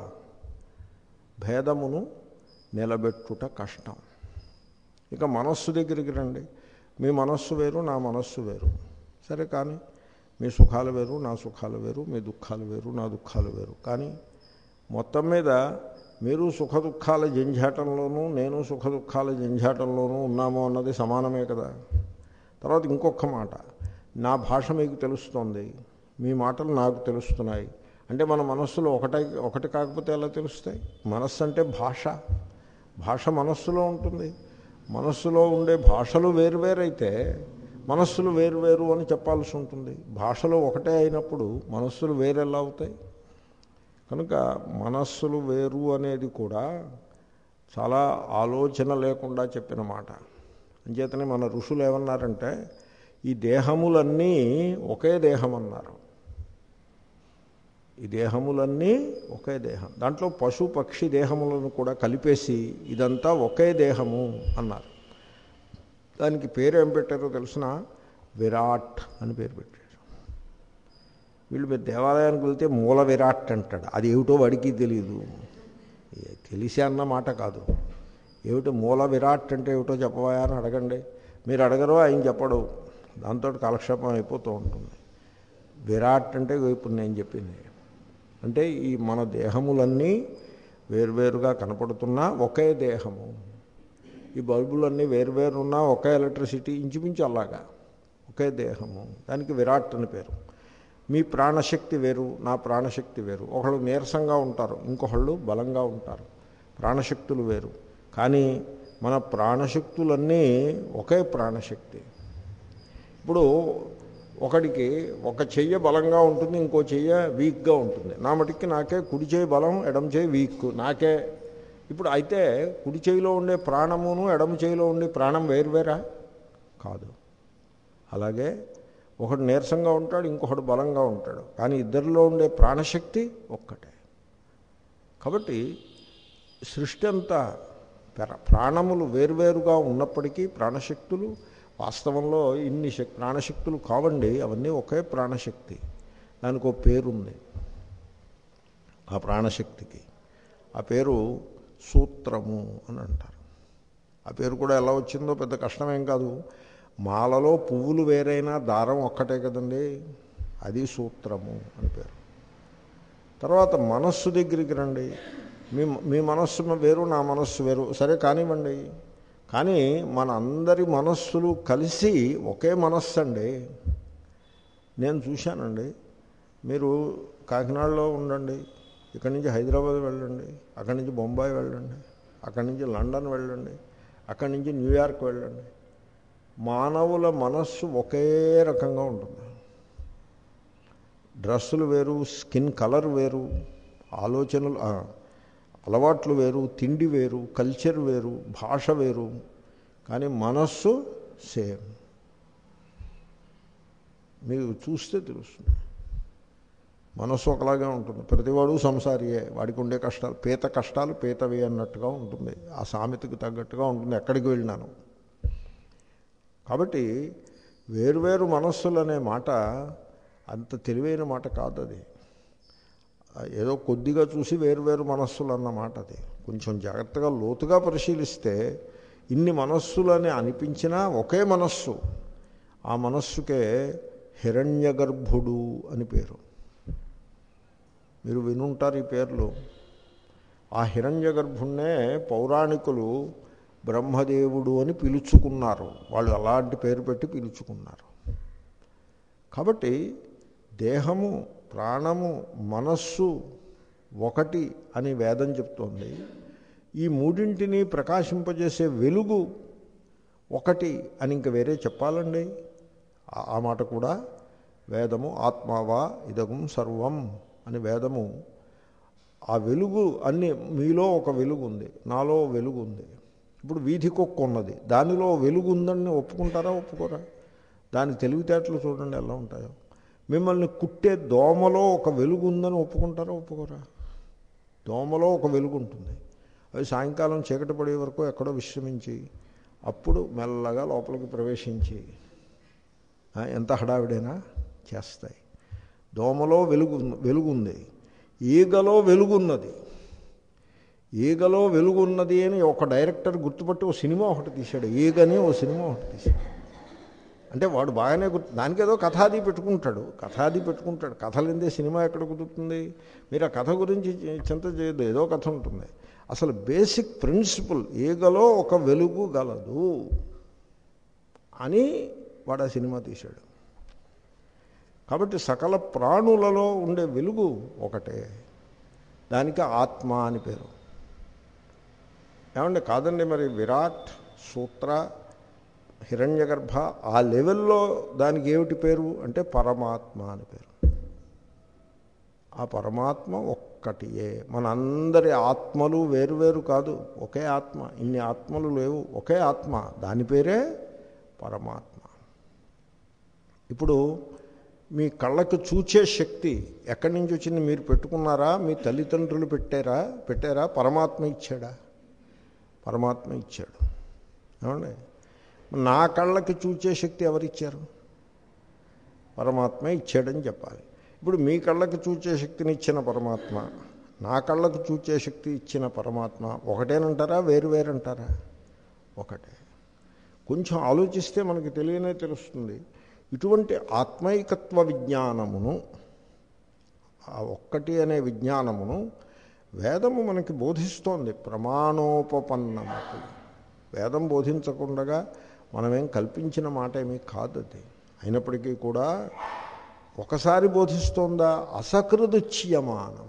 Speaker 1: భేదమును నిలబెట్టుట కష్టం. ఇక మనస్సు దగ్గరికి రండి. మీ మనస్సు వేరు, నా మనస్సు వేరు. సరే, కానీ మీ సుఖాలు వేరు, నా సుఖాలు వేరు, మీ దుఃఖాలు వేరు, నా దుఃఖాలు వేరు. కానీ మొత్తం మీద మీరు సుఖ దుఃఖాల జంఝాటంలోనూ నేను సుఖ దుఃఖాల జంఝాటంలోనూ ఉన్నాము అన్నది సమానమే కదా. తర్వాత ఇంకొక మాట, నా భాష మీకు తెలుస్తోంది, మీ మాటలు నాకు తెలుస్తున్నాయి. అంటే మన మనస్సులో ఒకటి ఒకటి కాకపోతే ఎలా తెలుస్తాయి? మనస్సు అంటే భాష, భాష మనస్సులో ఉంటుంది. మనస్సులో ఉండే భాషలు వేరువేరైతే మనస్సులు వేరువేరు అని చెప్పాల్సి ఉంటుంది. భాషలు ఒకటే అయినప్పుడు మనస్సులు వేరెలా అవుతాయి? కనుక మనస్సులు వేరు అనేది కూడా చాలా ఆలోచన లేకుండా చెప్పిన మాట. అంచేతనే మన ఋషులు ఏమన్నారంటే, ఈ దేహములన్నీ ఒకే దేహం అన్నారు. ఈ దేహములన్నీ ఒకే దేహం. దాంట్లో పశు పక్షి దేహములను కూడా కలిపేసి ఇదంతా ఒకే దేహము అన్నారు. దానికి పేరు ఏం పెట్టారో తెలిసిన? విరాట్ అని పేరు పెట్టారు. వీళ్ళు మీరు దేవాలయానికి వెళ్తే మూల విరాట్ అంటాడు. అది ఏమిటో వాడికి తెలియదు, తెలిసి అన్న మాట కాదు. ఏమిటో మూల విరాట్ అంటే ఏమిటో చెప్పవా అని అడగండి. మీరు అడగరు, ఆయన చెప్పడు. దాంతో కాలక్షేపం అయిపోతూ ఉంటుంది. విరాట్ అంటే ఇప్పుడు నేను చెప్పింది అంటే ఈ మన దేహములన్నీ వేరువేరుగా కనపడుతున్నా ఒకే దేహము. ఈ బల్బులన్నీ వేరువేరున్నా ఒకే ఎలక్ట్రిసిటీ, ఇంచుమించు అలాగా ఒకే దేహము. దానికి విరాట్ అని పేరు. మీ ప్రాణశక్తి వేరు, నా ప్రాణశక్తి వేరు. ఒకళ్ళు నీరసంగా ఉంటారు, ఇంకొకళ్ళు బలంగా ఉంటారు. ప్రాణశక్తులు వేరు. కానీ మన ప్రాణశక్తులన్నీ ఒకే ప్రాణశక్తి. ఇప్పుడు ఒకడికి ఒక చెయ్య బలంగా ఉంటుంది, ఇంకో చెయ్య వీక్గా ఉంటుంది. నా మటుకి నాకే కుడి చేయి బలం, ఎడమ చేయి వీక్ నాకే. ఇప్పుడు అయితే కుడి చేయిలో ఉండే ప్రాణమును ఎడమ చేయిలో ఉండే ప్రాణం వేరువేరా? కాదు. అలాగే ఒకడు నీరసంగా ఉంటాడు, ఇంకొకడు బలంగా ఉంటాడు, కానీ ఇద్దరిలో ఉండే ప్రాణశక్తి ఒక్కటే. కాబట్టి సృష్టి అంతా ప్రాణములు వేరువేరుగా ఉన్నప్పటికీ ప్రాణశక్తులు వాస్తవంలో ఇన్ని శక్తి ప్రాణశక్తులు కావండి, అవన్నీ ఒకే ప్రాణశక్తి. దానికి ఒక పేరుంది ఆ ప్రాణశక్తికి. ఆ పేరు సూత్రము అని అంటారు. ఆ పేరు కూడా ఎలా వచ్చిందో పెద్ద కష్టమేం కాదు. మాలలో పువ్వులు వేరైనా దారం ఒక్కటే కదండి, అది సూత్రము అని పేరు. తర్వాత మనస్సు దగ్గరికి రండి. మీ మీ మనస్సు వేరు, నా మనస్సు వేరు, సరే కానివ్వండి. కానీ మన అందరి మనస్సులు కలిసి ఒకే మనస్సు అండి. నేను చూశానండి. మీరు కాకినాడలో ఉండండి, ఇక్కడి నుంచి హైదరాబాద్ వెళ్ళండి, అక్కడి నుంచి బొంబాయి వెళ్ళండి, అక్కడి నుంచి లండన్ వెళ్ళండి, అక్కడి నుంచి న్యూయార్క్ వెళ్ళండి. మానవుల మనస్సు ఒకే రకంగా ఉంటుంది. డ్రెస్సులు వేరు, స్కిన్ కలర్ వేరు, ఆలోచనలు అలవాట్లు వేరు, తిండి వేరు, కల్చర్ వేరు, భాష వేరు, కానీ మనస్సు సేమ్. మీరు చూస్తే తెలుస్తుంది. మనస్సు ఒకలాగే ఉంటుంది. ప్రతివాడు సంసారియే, వాడికి ఉండే కష్టాలు పీత కష్టాలు పీతవి అన్నట్టుగా ఉంటుంది. ఆ సామెతకు తగ్గట్టుగా ఉంటుంది ఎక్కడికి వెళ్ళినాను. కాబట్టి వేరువేరు మనస్సులు అనే మాట అంత తెలివైన మాట కాదు. అది ఏదో కొద్దిగా చూసి వేరువేరు మనస్సులు అన్నమాట. అది కొంచెం జాగ్రత్తగా లోతుగా పరిశీలిస్తే ఇన్ని మనస్సులని అనిపించినా ఒకే మనస్సు. ఆ మనస్సుకే హిరణ్యగర్భుడు అని పేరు. మీరు వినుంటారు ఈ పేర్లు. ఆ హిరణ్యగర్భుణ్ణే పౌరాణికులు బ్రహ్మదేవుడు అని పిలుచుకున్నారు. వాళ్ళు అలాంటి పేరు పెట్టి పిలుచుకున్నారు. కాబట్టి దేహము, ప్రాణము, మనస్సు ఒకటి అని వేదం చెప్తోంది. ఈ మూడింటిని ప్రకాశింపజేసే వెలుగు ఒకటి అని ఇంక వేరే చెప్పాలండి. ఆ మాట కూడా వేదము ఆత్మావా ఇదగం సర్వం అని వేదము. ఆ వెలుగు అన్ని మీలో ఒక వెలుగు ఉంది, నాలో వెలుగు ఉంది. ఇప్పుడు వీధి కుక్క ఉన్నది, దానిలో వెలుగు ఉందని ఒప్పుకుంటారా ఒప్పుకోరా? దాని తెలివితేటలు చూడండి ఎలా ఉంటాయో. మిమ్మల్ని కుట్టే దోమలో ఒక వెలుగు ఉందని ఒప్పుకుంటారా ఒప్పుకోరా? దోమలో ఒక వెలుగు ఉంటుంది. అవి సాయంకాలం చీకటి పడే వరకు ఎక్కడో విశ్రమించి అప్పుడు మెల్లగా లోపలికి ప్రవేశించి ఎంత హడావిడైనా చేస్తాయి. దోమలో వెలుగు వెలుగు ఉంది, ఈగలో వెలుగున్నది. ఈగలో వెలుగున్నది అని ఒక డైరెక్టర్ గుర్తుపట్టి ఓ సినిమా ఒకటి తీశాడు. ఈగని ఓ సినిమా ఒకటి తీశాడు. అంటే వాడు బాగానే గుర్తు, దానికి ఏదో కథాది పెట్టుకుంటాడు కథాది పెట్టుకుంటాడు కథలేందే సినిమా ఎక్కడ కుదురుతుంది? మీరు ఆ కథ గురించి చింత చేయదు, ఏదో కథ ఉంటుంది. అసలు బేసిక్ ప్రిన్సిపల్ ఈగలో ఒక వెలుగు గలదు అని వాడు ఆ సినిమా తీశాడు. కాబట్టి సకల ప్రాణులలో ఉండే వెలుగు ఒకటే, దానికి ఆత్మ అని పేరు. ఏమంటే కాదండి, మరి విరాట్, సూత్ర, హిరణ్యగర్భ ఆ లెవెల్లో దానికి ఏమిటి పేరు అంటే పరమాత్మ అని పేరు. ఆ పరమాత్మ ఒక్కటియే. మనందరి ఆత్మలు వేరువేరు కాదు, ఒకే ఆత్మ. ఇన్ని ఆత్మలు లేవు, ఒకే ఆత్మ, దాని పేరే పరమాత్మ. ఇప్పుడు మీ కళ్ళకు చూచే శక్తి ఎక్కడి నుంచి వచ్చింది? మీరు పెట్టుకున్నారా? మీ తల్లిదండ్రులు పెట్టారా పెట్టారా పరమాత్మ ఇచ్చాడా? పరమాత్మ ఇచ్చాడు. ఏమండి, నా కళ్ళకి చూచే శక్తి ఎవరిచ్చారు? పరమాత్మ ఇచ్చాడని చెప్పాలి. ఇప్పుడు మీ కళ్ళకి చూచే శక్తిని ఇచ్చిన పరమాత్మ, నా కళ్ళకు చూచే శక్తి ఇచ్చిన పరమాత్మ ఒకటేనంటారా వేరు వేరంటారా? ఒకటే. కొంచెం ఆలోచిస్తే మనకి తెలియనే తెలుస్తుంది. ఇటువంటి ఆత్మైకత్వ విజ్ఞానమును, ఆ ఒక్కటి అనే విజ్ఞానమును వేదము మనకి బోధిస్తోంది. ప్రమాణోపపన్నమపి. వేదం బోధించకుండా మనమేం కల్పించిన మాట ఏమీ కాదు అది. అయినప్పటికీ కూడా ఒకసారి బోధిస్తోందా? అసకృదుచ్యమానం.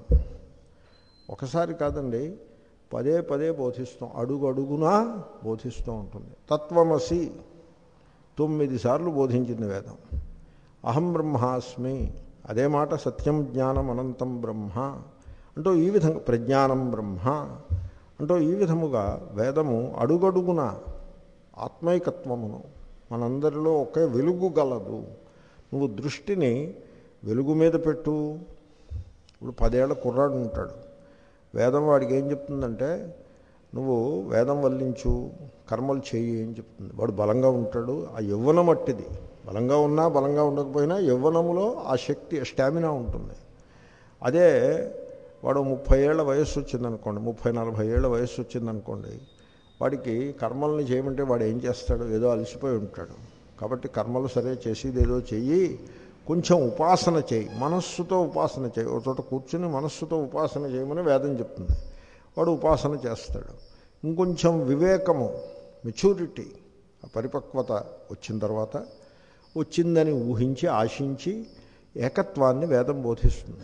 Speaker 1: ఒకసారి కాదండి, పదే పదే బోధిస్తాం, అడుగు అడుగునా బోధిస్తూ ఉంటుంది. తత్వమసి తొమ్మిది సార్లు బోధించింది వేదం. అహం బ్రహ్మాస్మి, అదే మాట సత్యం జ్ఞానం అనంతం బ్రహ్మ అంటూ ఈ విధంగా, ప్రజ్ఞానం బ్రహ్మ అంటూ ఈ విధముగా వేదము అడుగడుగున ఆత్మైకత్వమును, మనందరిలో ఒకే వెలుగు గలదు, నువ్వు దృష్టిని వెలుగు మీద పెట్టు. ఇప్పుడు పదేళ్ల కుర్రాడు ఉంటాడు, వేదం వాడికి ఏం చెప్తుందంటే నువ్వు వేదం వల్లించు, కర్మలు చేయి అని చెప్తుంది. వాడు బలంగా ఉంటాడు. ఆ యవ్వనం అట్టిది, బలంగా ఉన్నా బలంగా ఉండకపోయినా యవ్వనములో ఆ శక్తి, స్టామినా ఉంటుంది. అదే వాడు ముప్పై ఏళ్ల వయస్సు వచ్చిందనుకోండి, ముప్పై నలభై ఏళ్ల వయస్సు వచ్చిందనుకోండి, వాడికి కర్మల్ని చేయమంటే వాడు ఏం చేస్తాడు? ఏదో అలసిపోయి ఉంటాడు. కాబట్టి కర్మలు సరే చేసేది ఏదో చెయ్యి, కొంచెం ఉపాసన చేయి, మనస్సుతో ఉపాసన చేయి, ఒక చోట కూర్చుని మనస్సుతో ఉపాసన చేయమని వేదం చెప్తుంది. వాడు ఉపాసన చేస్తాడు. ఇంకొంచెం వివేకము, మెచ్యూరిటీ, ఆ పరిపక్వత వచ్చిన తర్వాత వచ్చిందని ఊహించి ఆశించి ఏకత్వాన్ని వేదం బోధిస్తుంది.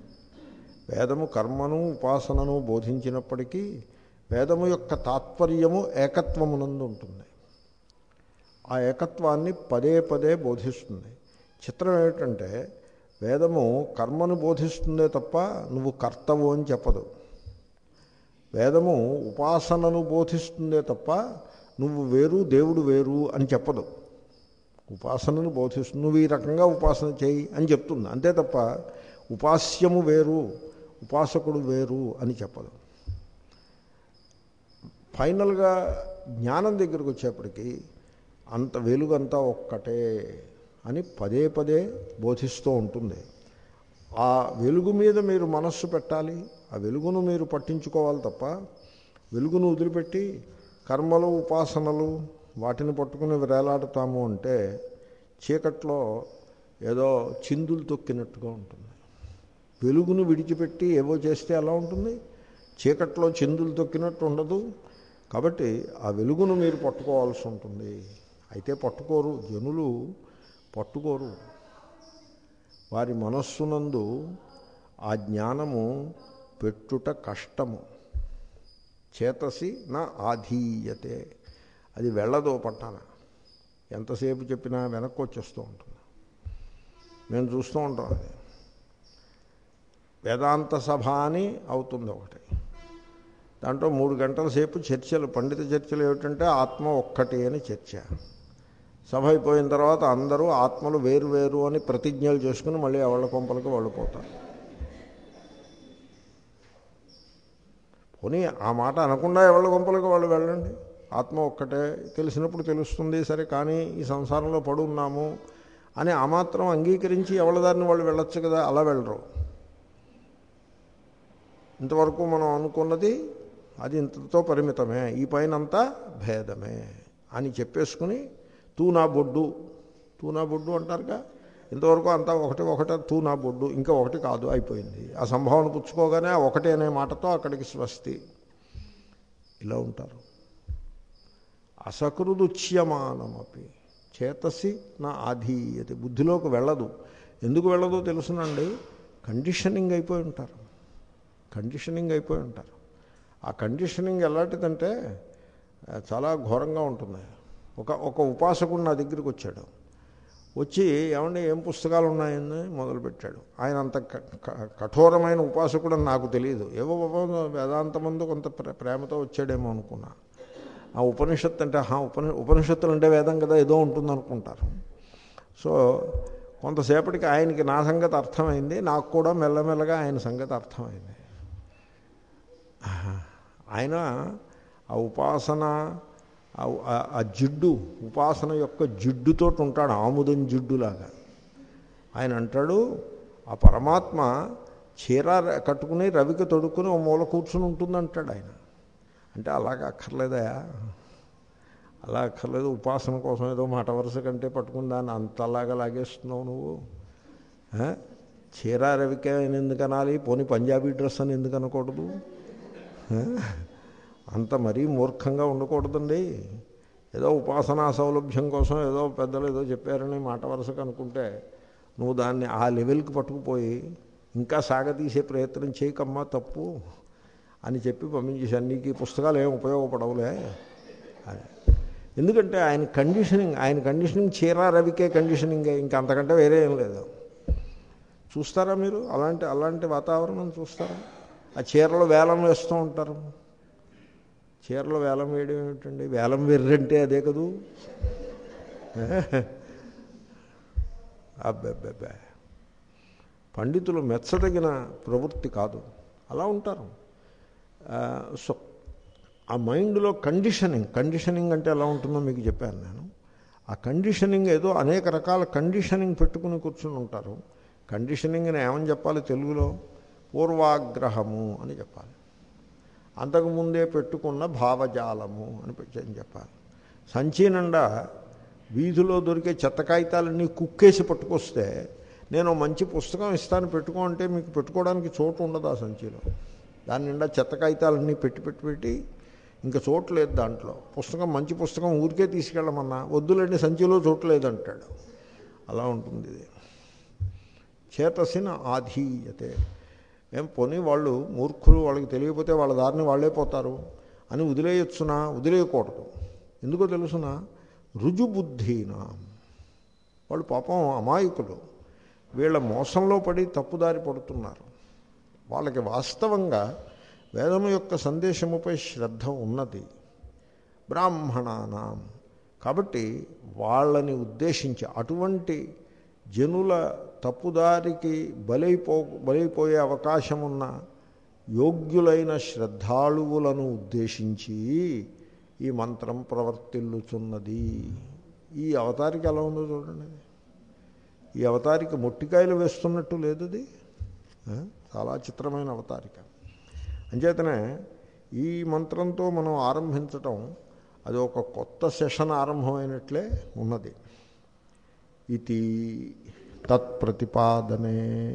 Speaker 1: వేదము కర్మను ఉపాసనను బోధించినప్పటికీ వేదము యొక్క తాత్పర్యము ఏకత్వమునందు ఉంటుంది. ఆ ఏకత్వాన్ని పదే పదే బోధిస్తుంది. చిత్రం ఏమిటంటే వేదము కర్మను బోధిస్తుందే తప్ప నువ్వు కర్తవు అని చెప్పదు. వేదము ఉపాసనను బోధిస్తుందే తప్ప నువ్వు వేరు దేవుడు వేరు అని చెప్పదు. ఉపాసనను బోధిస్తుంది, నువ్వు ఈ రకంగా ఉపాసన చేయి అని చెప్తుంది, అంతే తప్ప ఉపాస్యము వేరు ఉపాసకుడు వేరు అని చెప్పదు. ఫైనల్గా జ్ఞానం దగ్గరికి వచ్చేప్పటికీ అంత వెలుగంతా ఒక్కటే అని పదే పదే బోధిస్తూ ఉంటుంది. ఆ వెలుగు మీద మీరు మనస్సు పెట్టాలి, ఆ వెలుగును మీరు పట్టించుకోవాలి తప్ప వెలుగును వదిలిపెట్టి కర్మలు ఉపాసనలు వాటిని పట్టుకుని వేలాడుతాము అంటే చీకట్లో ఏదో చిందులు తొక్కినట్టుగా ఉంటుంది. వెలుగును విడిచిపెట్టి ఏవో చేస్తే ఎలా ఉంటుంది? చీకట్లో చిందులు తొక్కినట్టు ఉండదు. కాబట్టి ఆ వెలుగును మీరు పట్టుకోవాల్సి ఉంటుంది. అయితే పట్టుకోరు, జనులు పట్టుకోరు. వారి మనస్సునందు ఆ జ్ఞానము పెట్టుట కష్టము. చేతసి నా ఆధీయతే, అది వెళ్ళదో పట్టాన. ఎంతసేపు చెప్పినా వెనక్కి వచ్చేస్తూ ఉంటుంది. మేము చూస్తూ ఉంటాం. అది వేదాంత సభ అని అవుతుంది ఒకటి, దాంట్లో మూడు గంటల సేపు చర్చలు, పండిత చర్చలు ఏమిటంటే ఆత్మ ఒక్కటి అని చర్చ. సభ అయిపోయిన తర్వాత అందరూ ఆత్మలు వేరు వేరు అని ప్రతిజ్ఞలు చేసుకుని మళ్ళీ ఎవళ్ళ కొంపలకి వాళ్ళు పోతారు. పోనీ ఆ మాట అనకుండా ఎవళ్ళ కొంపలకి వాళ్ళు వెళ్ళండి. ఆత్మ ఒక్కటే తెలిసినప్పుడు తెలుస్తుంది, సరే కానీ ఈ సంసారంలో పడున్నాము అని ఆ మాత్రం అంగీకరించి ఎవళ్ళ దారిని వాళ్ళు వెళ్ళొచ్చు కదా. అలా వెళ్ళరు. ఇంతవరకు మనం అనుకున్నది అది ఇంతతో పరిమితమే, ఈ పైన అంతా భేదమే అని చెప్పేసుకుని తూ నా బొడ్డు, తూ నా బొడ్డు అంటారుగా, ఇంతవరకు అంతా ఒకటి ఒకటే, తూ నా బొడ్డు, ఇంకా ఒకటి కాదు, అయిపోయింది. ఆ సంభావన పుచ్చుకోగానే ఆ ఒకటి అనే మాటతో అక్కడికి స్వస్తి. ఇలా ఉంటారు. అసకృదుచ్యమానమపి చేతసి నా ఆధీయతే, బుద్ధిలోకి వెళ్ళదు. ఎందుకు వెళ్ళదో తెలుసునండి, కండిషనింగ్ అయిపోయి ఉంటారు. కండిషనింగ్ అయిపోయి ఉంటారు. ఆ కండిషనింగ్ ఎలాంటిదంటే చాలా ఘోరంగా ఉంటుంది. ఒక ఒక ఉపాసకుడు నా దగ్గరికి వచ్చాడు. వచ్చి ఏమంటే ఏం పుస్తకాలు ఉన్నాయని మొదలుపెట్టాడు. ఆయన అంత కఠోరమైన ఉపాసకుడు అని నాకు తెలియదు. ఏవో వేదాంతమందు కొంత ప్రేమతో వచ్చాడేమో అనుకున్నా. ఆ ఉపనిషత్తు అంటే హా ఉపని ఉపనిషత్తులు అంటే వేదం కదా, ఏదో ఉంటుంది అనుకుంటారు. సో కొంతసేపటికి ఆయనకి నా సంగతి అర్థమైంది, నాకు కూడా మెల్లమెల్లగా ఆయన సంగతి అర్థమైంది. ఆయన ఆ ఉపాసన ఆ జిడ్డు, ఉపాసన యొక్క జిడ్డుతో ఉంటాడు, ఆముదం జిడ్డులాగా. ఆయన అంటాడు ఆ పరమాత్మ చీర కట్టుకుని రవికి తొడుక్కుని ఓ మూల కూర్చుని ఉంటుందంటాడు ఆయన. అంటే అలాగ అక్కర్లేదా, అలా అక్కర్లేదు. ఉపాసన కోసం ఏదో మాట వరుస కంటే పట్టుకుని దాన్ని అంతలాగా లాగేస్తున్నావు నువ్వు. చీర రవిక అని ఎందుకు అనాలి, పోనీ పంజాబీ డ్రెస్ అని ఎందుకు అనకూడదు? అంత మరీ మూర్ఖంగా ఉండకూడదండి. ఏదో ఉపాసనా సౌలభ్యం కోసం ఏదో పెద్దలు ఏదో చెప్పారని మాట వరుసకు అనుకుంటే నువ్వు దాన్ని ఆ లెవెల్కి పట్టుకుపోయి ఇంకా సాగతీసే ప్రయత్నం చేయకమ్మా, తప్పు అని చెప్పి పంపించేశాను. నీకు ఈ పుస్తకాలు ఏం ఉపయోగపడవులే అని. ఎందుకంటే ఆయన కండిషనింగ్ ఆయన కండిషనింగ్ చీరా రవికే కండిషనింగే, ఇంకా అంతకంటే వేరే ఏం లేదు. చూస్తారా మీరు అలాంటి అలాంటి వాతావరణం చూస్తారా? ఆ చీరలో వేలం వేస్తూ ఉంటారు. చీరలో వేలం వేయడం ఏమిటండి? వేలం వెర్రంటే అదే కదూ. అబ్బెబ్బెబ్బే, పండితులు మెచ్చదగిన ప్రవృత్తి కాదు. అలా ఉంటారు. సో ఆ మైండ్లో కండిషనింగ్ కండిషనింగ్ అంటే ఎలా ఉంటుందో మీకు చెప్పాను నేను. ఆ కండిషనింగ్ ఏదో అనేక రకాల కండిషనింగ్ పెట్టుకుని కూర్చుని ఉంటారు. కండిషనింగ్ని ఏమని చెప్పాలి తెలుగులో? పూర్వాగ్రహము అని చెప్పాలి. అంతకుముందే పెట్టుకున్న భావజాలము అని అని చెప్పాలి. సంచి నిండా వీధిలో దొరికే చెత్త కాగితాలన్నీ కుక్కేసి పట్టుకొస్తే నేను మంచి పుస్తకం ఇస్తాను పెట్టుకో అంటే మీకు పెట్టుకోవడానికి చోటు ఉండదు ఆ సంచిలో. దాని నిండా చెత్త కాగితాలన్నీ పెట్టి పెట్టి పెట్టి ఇంకా చోటు లేదు దాంట్లో. పుస్తకం మంచి పుస్తకం ఊరికే తీసుకెళ్ళమన్నా వద్దులేండి సంచిలో చోటు లేదంటాడు. అలా ఉంటుంది ఇది. చేతసిన ఆధీయతే. ఏం పోనీ వాళ్ళు మూర్ఖులు, వాళ్ళకి తెలియకపోతే వాళ్ళ దారిని వాళ్ళే పోతారు అని వదిలేయచ్చునా? వదిలేయకూడదు. ఎందుకో తెలుసునా? రుజుబుద్ధీనా, వాళ్ళు పాపం అమాయకులు, వీళ్ళ మోసంలో పడి తప్పుదారి పడుతున్నారు. వాళ్ళకి వాస్తవంగా వేదము యొక్క సందేశముపై శ్రద్ధ ఉన్నది. బ్రాహ్మణానాం, కాబట్టి వాళ్ళని ఉద్దేశించి అటువంటి జనుల తప్పుదారికి బలైపో బలైపోయే అవకాశం ఉన్న యోగ్యులైన శ్రద్ధాళువులను ఉద్దేశించి ఈ మంత్రం ప్రవర్తిల్లుచున్నది. ఈ అవతారికి ఎలా ఉందో చూడండి. ఈ అవతారికి మొట్టికాయలు వేస్తున్నట్టు లేదు. అది చాలా చిత్రమైన అవతారిక. అంచేతనే ఈ మంత్రంతో మనం ఆరంభించటం అది ఒక కొత్త సెషన్ ఆరంభమైనట్లే ఉన్నది. ఇది తత్ప్రతిపాదనే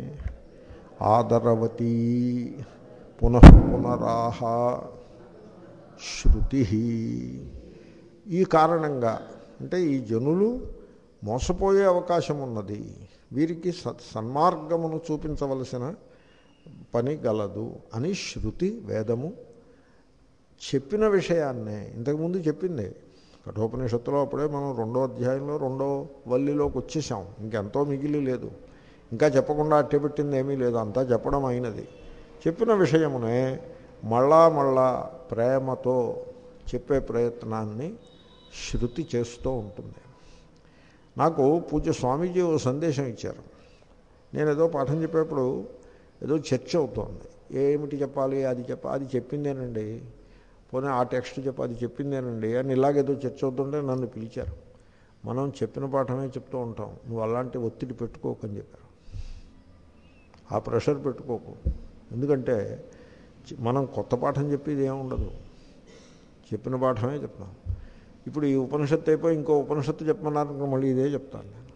Speaker 1: ఆదరవతీ పునః పునరాహ శృతి. ఈ కారణంగా అంటే ఈ జనులు మోసపోయే అవకాశం ఉన్నది, వీరికి సత్ సన్మార్గమును చూపించవలసిన పని గలదు అని శృతి వేదము చెప్పిన విషయాన్నే ఇంతకుముందు చెప్పింది. కఠోపనిషత్తులో అప్పుడే మనం రెండో అధ్యాయంలో రెండో వల్లిలోకి వచ్చేసాం. ఇంకెంతో మిగిలి లేదు, ఇంకా చెప్పకుండా అట్టెపెట్టింది ఏమీ లేదు, అంతా చెప్పడం అయినది. చెప్పిన విషయమునే మళ్ళా మళ్ళా ప్రేమతో చెప్పే ప్రయత్నాన్ని శృతి చేస్తూ ఉంటుంది. నాకు పూజ్య స్వామీజీ ఓ సందేశం ఇచ్చారు. నేను ఏదో పాఠం చెప్పేప్పుడు ఏదో చర్చ అవుతోంది, ఏమిటి చెప్పాలి, అది చెప్ప అది చెప్పిందేనండి, పోనీ ఆ టెక్స్ట్ చెప్ప అది చెప్పిందేనండి అని ఇలాగేదో చర్చ అవుతుంటే నన్ను పిలిచారు. మనం చెప్పిన పాఠమే చెప్తూ ఉంటాం, నువ్వు అలాంటి ఒత్తిడి పెట్టుకోకని చెప్పారు. ఆ ప్రెషర్ పెట్టుకోకు, ఎందుకంటే మనం కొత్త పాఠం చెప్పేది ఏముండదు, చెప్పిన పాఠమే చెప్తాం. ఇప్పుడు ఈ ఉపనిషత్తు అయిపోయి ఇంకో ఉపనిషత్తు చెప్పమన్నారు, మళ్ళీ ఇదే చెప్తాను నేను,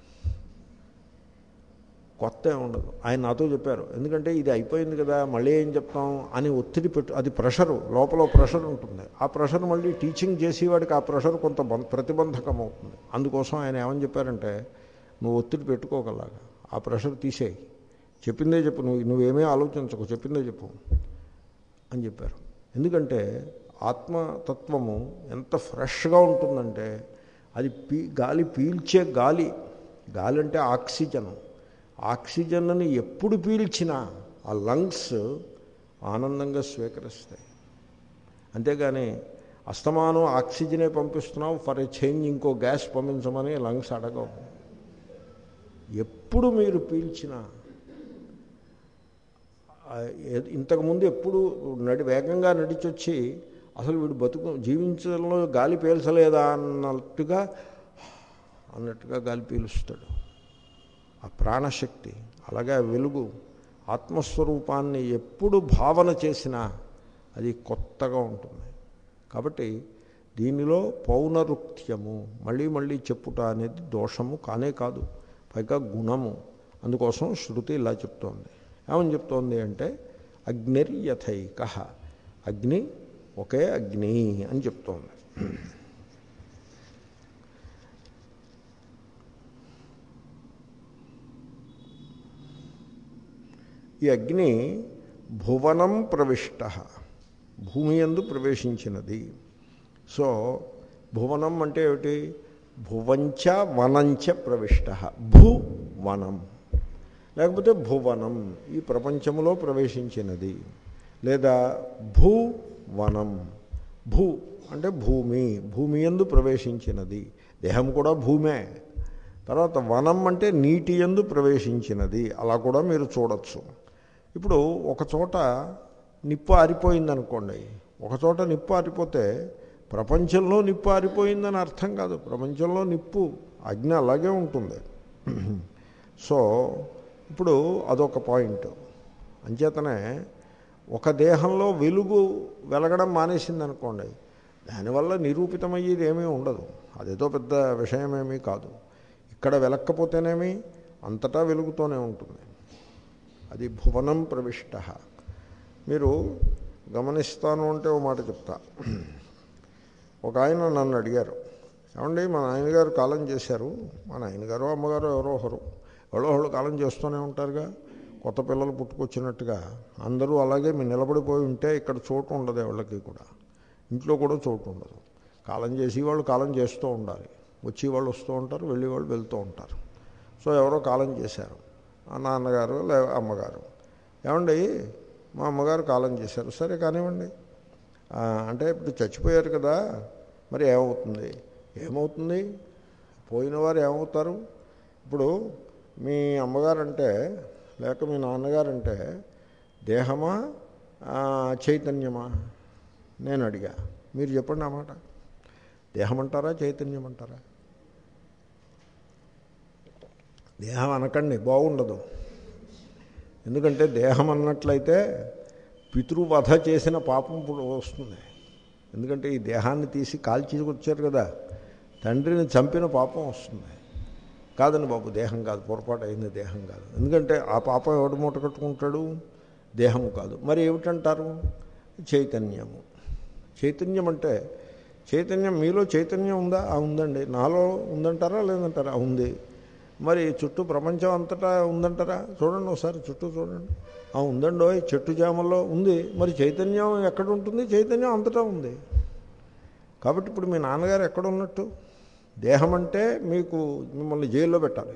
Speaker 1: కొత్త ఉండదు. ఆయన నాతో చెప్పారు, ఎందుకంటే ఇది అయిపోయింది కదా మళ్ళీ ఏం చెప్తాం అని ఒత్తిడి పెట్టు, అది ప్రెషరు, లోపల ప్రెషర్ ఉంటుంది. ఆ ప్రెషర్ మళ్ళీ టీచింగ్ చేసేవాడికి ఆ ప్రెషర్ కొంత ప్రతిబంధకం అవుతుంది. అందుకోసం ఆయన ఏమని చెప్పారంటే, నువ్వు ఒత్తిడి పెట్టుకోగలగా, ఆ ప్రెషర్ తీసేయి, చెప్పిందే చెప్పు, నువ్వు నువ్వేమీ ఆలోచించకు, చెప్పిందే చెప్పు అని చెప్పారు. ఎందుకంటే ఆత్మతత్వము ఎంత ఫ్రెష్గా ఉంటుందంటే అది పీ గాలి పీల్చే గాలి, గాలి అంటే ఆక్సిజన్, ఆక్సిజన్ని ఎప్పుడు పీల్చినా ఆ లంగ్స్ ఆనందంగా స్వీకరిస్తాయి. అంతేగాని అస్తమానం ఆక్సిజనే పంపిస్తున్నావు, ఫర్ ఏ చేంజ్ ఇంకో గ్యాస్ పంపించమని లంగ్స్ అడగవు. ఎప్పుడు మీరు పీల్చినా, ఇంతకుముందు ఎప్పుడు నడి వేగంగా నడిచొచ్చి అసలు వీడు బతుకు జీవించడంలో గాలి పీల్చలేదా అన్నట్టుగా అన్నట్టుగా గాలి పీలుస్తాడు. ఆ ప్రాణశక్తి, అలాగే వెలుగు, ఆత్మస్వరూపాన్ని ఎప్పుడు భావన చేసినా అది కొత్తగా ఉంటుంది. కాబట్టి దీనిలో పౌనరుక్త్యము, మళ్ళీ మళ్ళీ చెప్పుట అనేది దోషము కానే కాదు, పైగా గుణము. అందుకోసం శృతి ఇలా చెప్తోంది. ఏమని చెప్తోంది అంటే అగ్నిర్యథైక, అగ్ని ఒకే అగ్ని అని చెప్తోంది. ఈ అగ్ని భువనం ప్రవిష్ట, భూమి యందు ప్రవేశించినది. సో భువనం అంటే ఏమిటి? భువంచ వనంచ ప్రవిష్ట, భువనం లేకపోతే భువనం, ఈ ప్రపంచములో ప్రవేశించినది. లేదా భూవనం, భూ అంటే భూమి, భూమి యందు ప్రవేశించినది. దేహం కూడా భూమే. తర్వాత వనం అంటే నీటి యందు ప్రవేశించినది, అలా కూడా మీరు చూడొచ్చు. ఇప్పుడు ఒకచోట నిప్పు ఆరిపోయిందనుకోండి, ఒకచోట నిప్పు ఆరిపోతే ప్రపంచంలో నిప్పు ఆరిపోయిందని అర్థం కాదు. ప్రపంచంలో నిప్పు, అగ్ని అలాగే ఉంటుంది. సో ఇప్పుడు అదొక పాయింట్. అంచేతనే ఒక దేహంలో వెలుగు వెలగడం మానేసింది అనుకోండి, దానివల్ల నిరూపితమయ్యేది ఏమీ ఉండదు, అదేదో పెద్ద విషయమేమీ కాదు. ఇక్కడ వెలక్కపోతేనేమి అంతటా వెలుగుతూనే ఉంటుంది. అది భువనం ప్రవిష్ట. మీరు గమనిస్తాను అంటే ఓ మాట చెప్తా. ఒక ఆయన నన్ను అడిగారు, ఏమండి మా నాయనగారు కాలం చేశారు, మా నాయనగారు అమ్మగారు ఎవరో ఒకరు ఎవరో ఒకళ్ళు కాలం చేస్తూనే ఉంటారుగా, కొత్త పిల్లలు పుట్టుకొచ్చినట్టుగా అందరూ అలాగే మీరు నిలబడిపోయి ఉంటే ఇక్కడ చోటు ఉండదు, ఎవరికి కూడా ఇంట్లో కూడా చోటు ఉండదు. కాలం చేసి వాళ్ళు కాలం చేస్తూ ఉండాలి, వచ్చి వాళ్ళు వస్తూ ఉంటారు, వెళ్ళి వాళ్ళు వెళ్తూ ఉంటారు. సో ఎవరో కాలం చేశారు, నాన్నగారు లే అమ్మగారు. ఏమండి మా అమ్మగారు కాలం చేశారు, సరే కానివ్వండి. అంటే ఇప్పుడు చచ్చిపోయారు కదా, మరి ఏమవుతుంది? ఏమవుతుంది? పోయిన వారు ఏమవుతారు? ఇప్పుడు మీ అమ్మగారంటే లేక మీ నాన్నగారంటే దేహమా చైతన్యమా? నేను అడిగా, మీరు చెప్పండి ఆ మాట. దేహం అంటారా చైతన్యం అంటారా? దేహం అనకండి, బాగుండదు. ఎందుకంటే దేహం అన్నట్లయితే పితృవధ చేసిన పాపం వస్తుంది. ఎందుకంటే ఈ దేహాన్ని తీసి కాల్చికొచ్చారు కదా, తండ్రిని చంపిన పాపం వస్తుంది. కాదండి బాబు, దేహం కాదు, పొరపాటు అయింది, దేహం కాదు. ఎందుకంటే ఆ పాపం ఎవడు మూట కట్టుకుంటాడు? దేహము కాదు. మరి ఏమిటంటారు? చైతన్యము. చైతన్యం అంటే చైతన్యం, మీలో చైతన్యం ఉందా? ఉందండి. నాలో ఉందంటారా లేదంటారా? ఉంది. మరి చుట్టూ ప్రపంచం అంతటా ఉందంటారా? చూడండి ఒకసారి చుట్టూ చూడండి. ఉందండో, చెట్టు చేమల్లో ఉంది. మరి చైతన్యం ఎక్కడ ఉంటుంది? చైతన్యం అంతటా ఉంది. కాబట్టి ఇప్పుడు మీ నాన్నగారు ఎక్కడ ఉన్నట్టు? దేహం అంటే మీకు మిమ్మల్ని జైల్లో పెట్టాలి.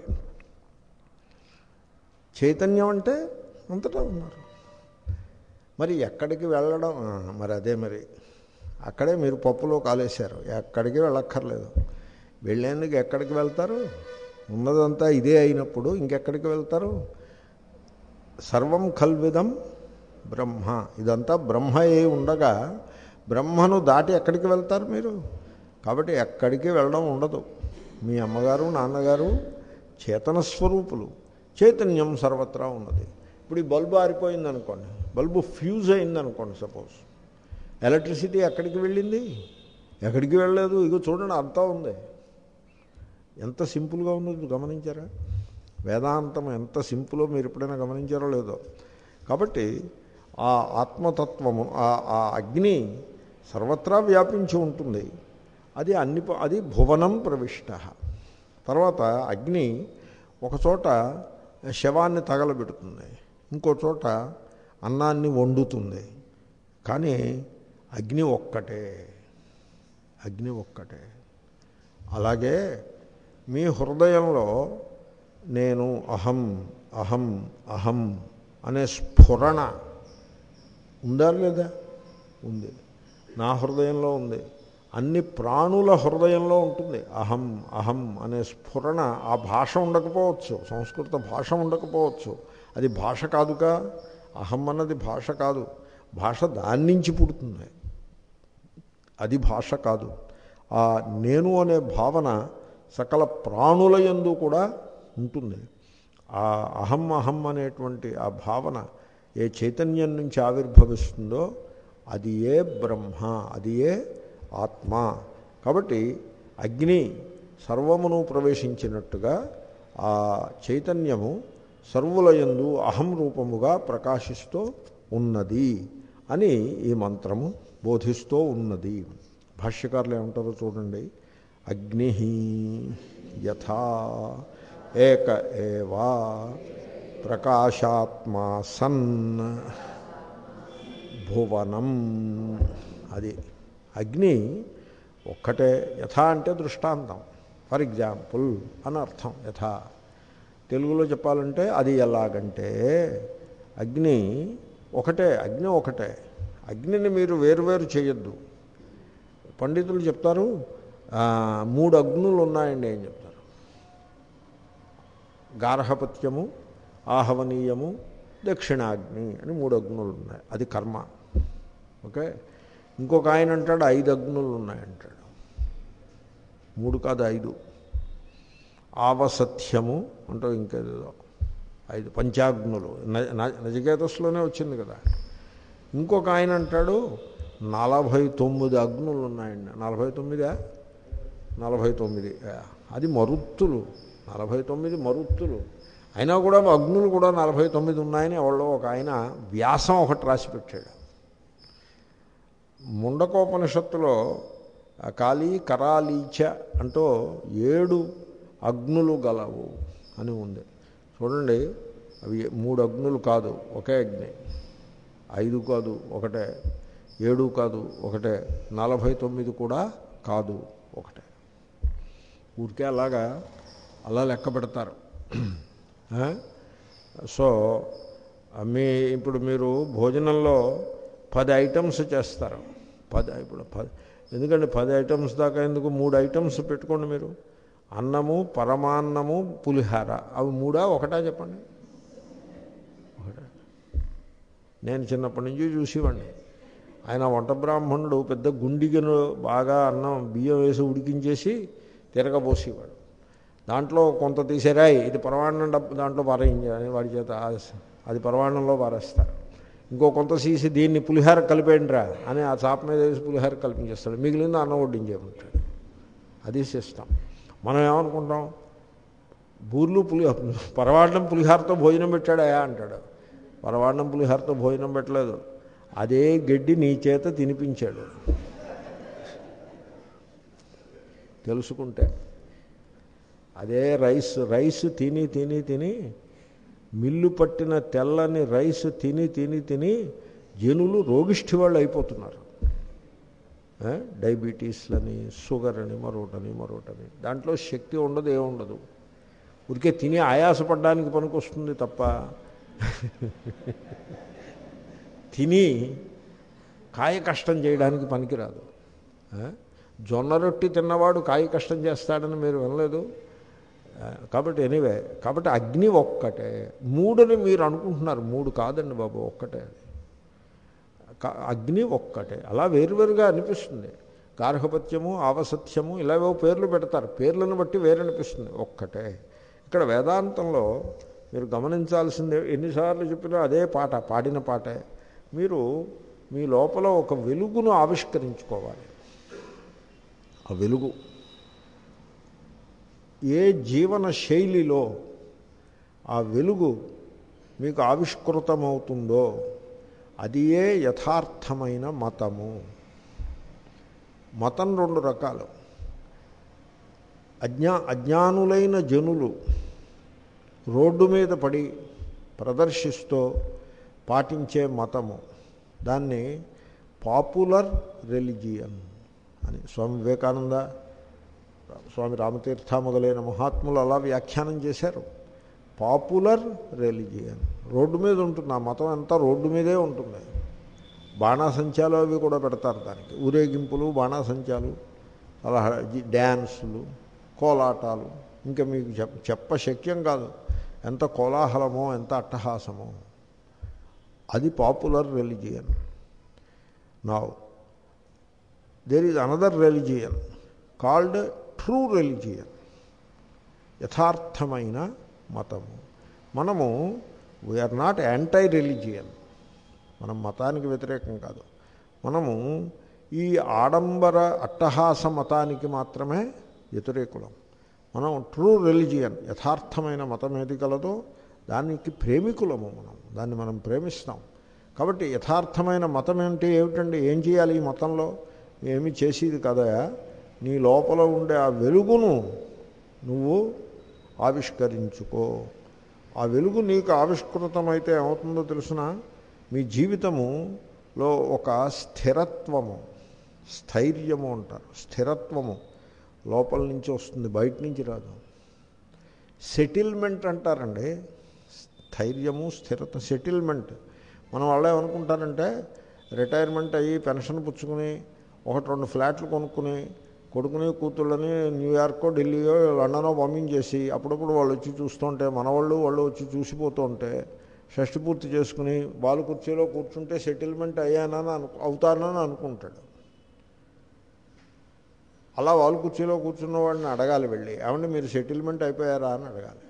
Speaker 1: చైతన్యం అంటే అంతటా ఉన్నారు. మరి ఎక్కడికి వెళ్ళడం? మరి అదే మరి అక్కడే మీరు పప్పులో కాలేశారు. ఎక్కడికి వెళ్ళక్కర్లేదు. వెళ్ళేందుకు ఎక్కడికి వెళ్తారు? ఉన్నదంతా ఇదే అయినప్పుడు ఇంకెక్కడికి వెళ్తారు? సర్వం కల్విదం బ్రహ్మ, ఇదంతా బ్రహ్మ ఏ ఉండగా బ్రహ్మను దాటి ఎక్కడికి వెళ్తారు మీరు? కాబట్టి ఎక్కడికి వెళ్ళడం ఉండదు. మీ అమ్మగారు నాన్నగారు చేతన స్వరూపులు, చైతన్యం సర్వత్రా ఉన్నది. ఇప్పుడు ఈ బల్బు ఆరిపోయిందనుకోండి, బల్బు ఫ్యూజ్ అయిందనుకోండి సపోజ్, ఎలక్ట్రిసిటీ ఎక్కడికి వెళ్ళింది? ఎక్కడికి వెళ్ళలేదు. ఇగో చూడండి అంతా ఉంది. ఎంత సింపుల్గా ఉన్నది గమనించారా? వేదాంతం ఎంత సింపులో మీరు ఎప్పుడైనా గమనించారో లేదో. కాబట్టి ఆ ఆత్మతత్వము, ఆ అగ్ని సర్వత్రా వ్యాపించి ఉంటుంది. అది అన్ని అది భువనం ప్రవిష్ట. తర్వాత అగ్ని ఒకచోట శవాన్ని తగలబెడుతుంది, ఇంకో చోట అన్నాన్ని వండుతుంది. కానీ అగ్ని ఒక్కటే, అగ్ని ఒక్కటే. అలాగే మీ హృదయంలో నేను అహం అహం అహం అనే స్ఫురణ ఉందా లేదా? ఉంది. నా హృదయంలో ఉంది. అన్ని ప్రాణుల హృదయంలో ఉంటుంది అహం అహం అనే స్ఫురణ. ఆ భాష ఉండకపోవచ్చు, సంస్కృత భాష ఉండకపోవచ్చు, అది భాష కాదుగా. అహం అన్నది భాష కాదు, భాష దాని నుంచి పుడుతుంది, అది భాష కాదు. ఆ నేను అనే భావన సకల ప్రాణుల యందు కూడా ఉంటుంది. ఆ అహం అహం అనేటువంటి ఆ భావన ఏ చైతన్యం నుంచి ఆవిర్భవిస్తుందో అది ఏ బ్రహ్మ, అది ఏ ఆత్మ. కాబట్టి అగ్ని సర్వమును ప్రవేశించినట్టుగా ఆ చైతన్యము సర్వుల యందు అహం రూపముగా ప్రకాశిస్తూ ఉన్నది అని ఈ మంత్రము బోధిస్తూ ఉన్నది. భాష్యకారులు ఏమంటారో చూడండి. అగ్ని యథా ఏక ఏవా ప్రకాశాత్మా సన్ భువనం. అది అగ్ని ఒక్కటే. యథా అంటే దృష్టాంతం, ఫర్ ఎగ్జాంపుల్ అని అర్థం. యథా తెలుగులో చెప్పాలంటే అది ఎలాగంటే అగ్ని ఒకటే. అగ్ని ఒకటే. అగ్నిని మీరు వేరువేరు చేయొద్దు. పండితులు చెప్తారు మూడు అగ్నులు ఉన్నాయండి అని చెప్తారు. గార్హపత్యము, ఆహవనీయము, దక్షిణాగ్ని అని మూడు అగ్నులు ఉన్నాయి. అది కర్మ. ఓకే. ఇంకొక ఆయన అంటాడు ఐదు అగ్నులు ఉన్నాయంటాడు. మూడు కాదు ఐదు. ఆవసత్యము అంటూ ఇంకేదో ఐదు పంచాగ్నులు. నచికేతస్లోనే వచ్చింది కదా. ఇంకొక ఆయన అంటాడు నలభై తొమ్మిది అగ్నులు ఉన్నాయండి. నలభై తొమ్మిదా నలభై తొమ్మిది అది మరుత్తులు. నలభై తొమ్మిది మరుత్తులు అయినా కూడా అగ్నులు కూడా నలభై తొమ్మిది ఉన్నాయని ఎవరో ఒక ఆయన వ్యాసం ఒకటి రాసి పెట్టాడు. ముండకోపనిషత్తులో కాళీ కరాలీచ అంటూ ఏడు అగ్నులు గలవు అని ఉంది. చూడండి, అవి మూడు అగ్నులు కాదు, ఒకే అగ్ని. ఐదు కాదు, ఒకటే. ఏడు కాదు, ఒకటే. నలభై తొమ్మిది కూడా కాదు, ఒకటే. ఊరికే అలాగా అలా లెక్క పెడతారు. సో మీ ఇప్పుడు మీరు భోజనంలో పది ఐటమ్స్ చేస్తారు. పది ఇప్పుడు పది ఎందుకంటే పది ఐటమ్స్ దాకా ఎందుకు, మూడు ఐటమ్స్ పెట్టుకోండి మీరు. అన్నము, పరమాన్నము, పులిహార. అవి మూడా ఒకటా చెప్పండి? ఒకటే. నేను చిన్నప్పటి నుంచి చూసేవాడిని. ఆయన వంట బ్రాహ్మణుడు పెద్ద గుండిగను బాగా అన్నం బియ్యం వేసి ఉడికించేసి తిరగబోసేవాడు. దాంట్లో కొంత తీసేరా ఇది పరమాన్నం డబ్బు దాంట్లో పారేయించాలని వాడి చేత అది పరమాన్నంలో పారేస్తారు. ఇంకో కొంత తీసి దీన్ని పులిహార కలిపేయండిరా అని ఆ చాప మీద వేసి పులిహార కల్పించేస్తాడు. మిగిలింది అన్నం వడ్డించేమంటాడు. అది సిస్టం. మనం ఏమనుకుంటాం, బూర్లు పులి పరవాన్నం పులిహారతో భోజనం పెట్టాడా అంటాడు. పరవాన్నం పులిహారతో భోజనం పెట్టలేదు, అదే గడ్డి నీ చేత తినిపించాడు. తెలుసుకుంటే అదే రైస్ రైస్ తిని తిని తిని మిల్లు పట్టిన తెల్లని రైస్ తిని తిని తిని జనులు రోగిష్ఠి వాళ్ళు అయిపోతున్నారు. డయాబెటీస్లని, షుగర్ అని, మరొకటని మరొకటని. దాంట్లో శక్తి ఉండదు, ఏముండదు. ఊరికే తిని ఆయాసపడడానికి పనికొస్తుంది తప్ప తిని కాయ కష్టం చేయడానికి పనికిరాదు. జొన్న రొట్టి తిన్నవాడు కాయ కష్టం చేస్తాడని మీరు వినలేదు. కాబట్టి ఎనీవే, కాబట్టి అగ్ని ఒక్కటే. మూడుని మీరు అనుకుంటున్నారు, మూడు కాదండి బాబు, ఒక్కటే. అగ్ని ఒక్కటే. అలా వేరువేరుగా అనిపిస్తుంది. గార్హపత్యము, ఆవసత్యము ఇలాగో పేర్లు పెడతారు, పేర్లను బట్టి వేరనిపిస్తుంది. ఒక్కటే. ఇక్కడ వేదాంతంలో మీరు గమనించాల్సిందే, ఎన్నిసార్లు చెప్పినా అదే పాట, పాడిన పాటే. మీరు మీ లోపల ఒక వెలుగును ఆవిష్కరించుకోవాలి. ఆ వెలుగు ఏ జీవన శైలిలో ఆ వెలుగు మీకు ఆవిష్కృతమవుతుందో అది ఏ యథార్థమైన మతము. మతం రెండు రకాలు. అజ్ఞా అజ్ఞానులైన జనులు రోడ్డు మీద పడి ప్రదర్శిస్తూ పాటించే మతము, దాన్ని పాపులర్ రిలిజియన్ అని స్వామి వివేకానంద, స్వామి రామతీర్థ మొదలైన మహాత్ములు అలా వ్యాఖ్యానం చేశారు. పాపులర్ రిలిజియన్ రోడ్డు మీద ఉంటుంది. ఆ మతం అంతా రోడ్డు మీదే ఉంటుంది. బాణాసంచాలు అవి కూడా పెడతారు దానికి, ఊరేగింపులు, బాణాసంచాలు, అలా డ్యాన్సులు, కోలాటాలు. ఇంకా మీకు చెప్ప చెప్ప శక్యం కాదు ఎంత కోలాహలమో, ఎంత అట్టహాసమో. అది popular religion. Now there is another religion called true religion, యథార్థమైన మతము. మనము వీఆర్ నాట్ యాంటై రిలిజియన్, మనం మతానికి వ్యతిరేకం కాదు. మనము ఈ ఆడంబర అట్టహాస మతానికి మాత్రమే వ్యతిరేకులం. మనం ట్రూ రిలిజియన్, యథార్థమైన మతం ఏది కలదో దానికి ప్రేమికులము. మనం దాన్ని మనం ప్రేమిస్తాం. కాబట్టి యథార్థమైన మతం ఏంటి ఏమిటండి, ఏం చేయాలి ఈ మతంలో? ఏమి చేసేది కదా, నీ లోపల ఉండే ఆ వెలుగును నువ్వు ఆవిష్కరించుకో. ఆ వెలుగు నీకు ఆవిష్కృతమైతే ఏమవుతుందో తెలుసిన, మీ జీవితములో ఒక స్థిరత్వము, స్థైర్యము అంటారు, స్థిరత్వము లోపల నుంచి వస్తుంది, బయట నుంచి రాదు. సెటిల్మెంట్ అంటారండి, స్థైర్యము స్థిరత, సెటిల్మెంట్. మనం వాళ్ళు ఏమనుకుంటారంటే రిటైర్మెంట్ అయ్యి పెన్షన్ పుచ్చుకుని ఒకటి రెండు ఫ్లాట్లు కొనుక్కుని కొడుకుని కూతుళ్ళని న్యూయార్కో ఢిల్లీయో లండనో పంపించేసి అప్పుడప్పుడు వాళ్ళు వచ్చి చూస్తుంటే, మనవాళ్ళు వాళ్ళు వచ్చి చూసిపోతూ ఉంటే షష్టి పూర్తి చేసుకుని బాలు కుర్చీలో కూర్చుంటే సెటిల్మెంట్ అయ్యానని అను అవుతానని అనుకుంటాడు. అలా వాళ్ళు కుర్చీలో కూర్చున్న వాడిని అడగాలి, వెళ్ళి ఏమంటే మీరు సెటిల్మెంట్ అయిపోయారా అని అడగాలి.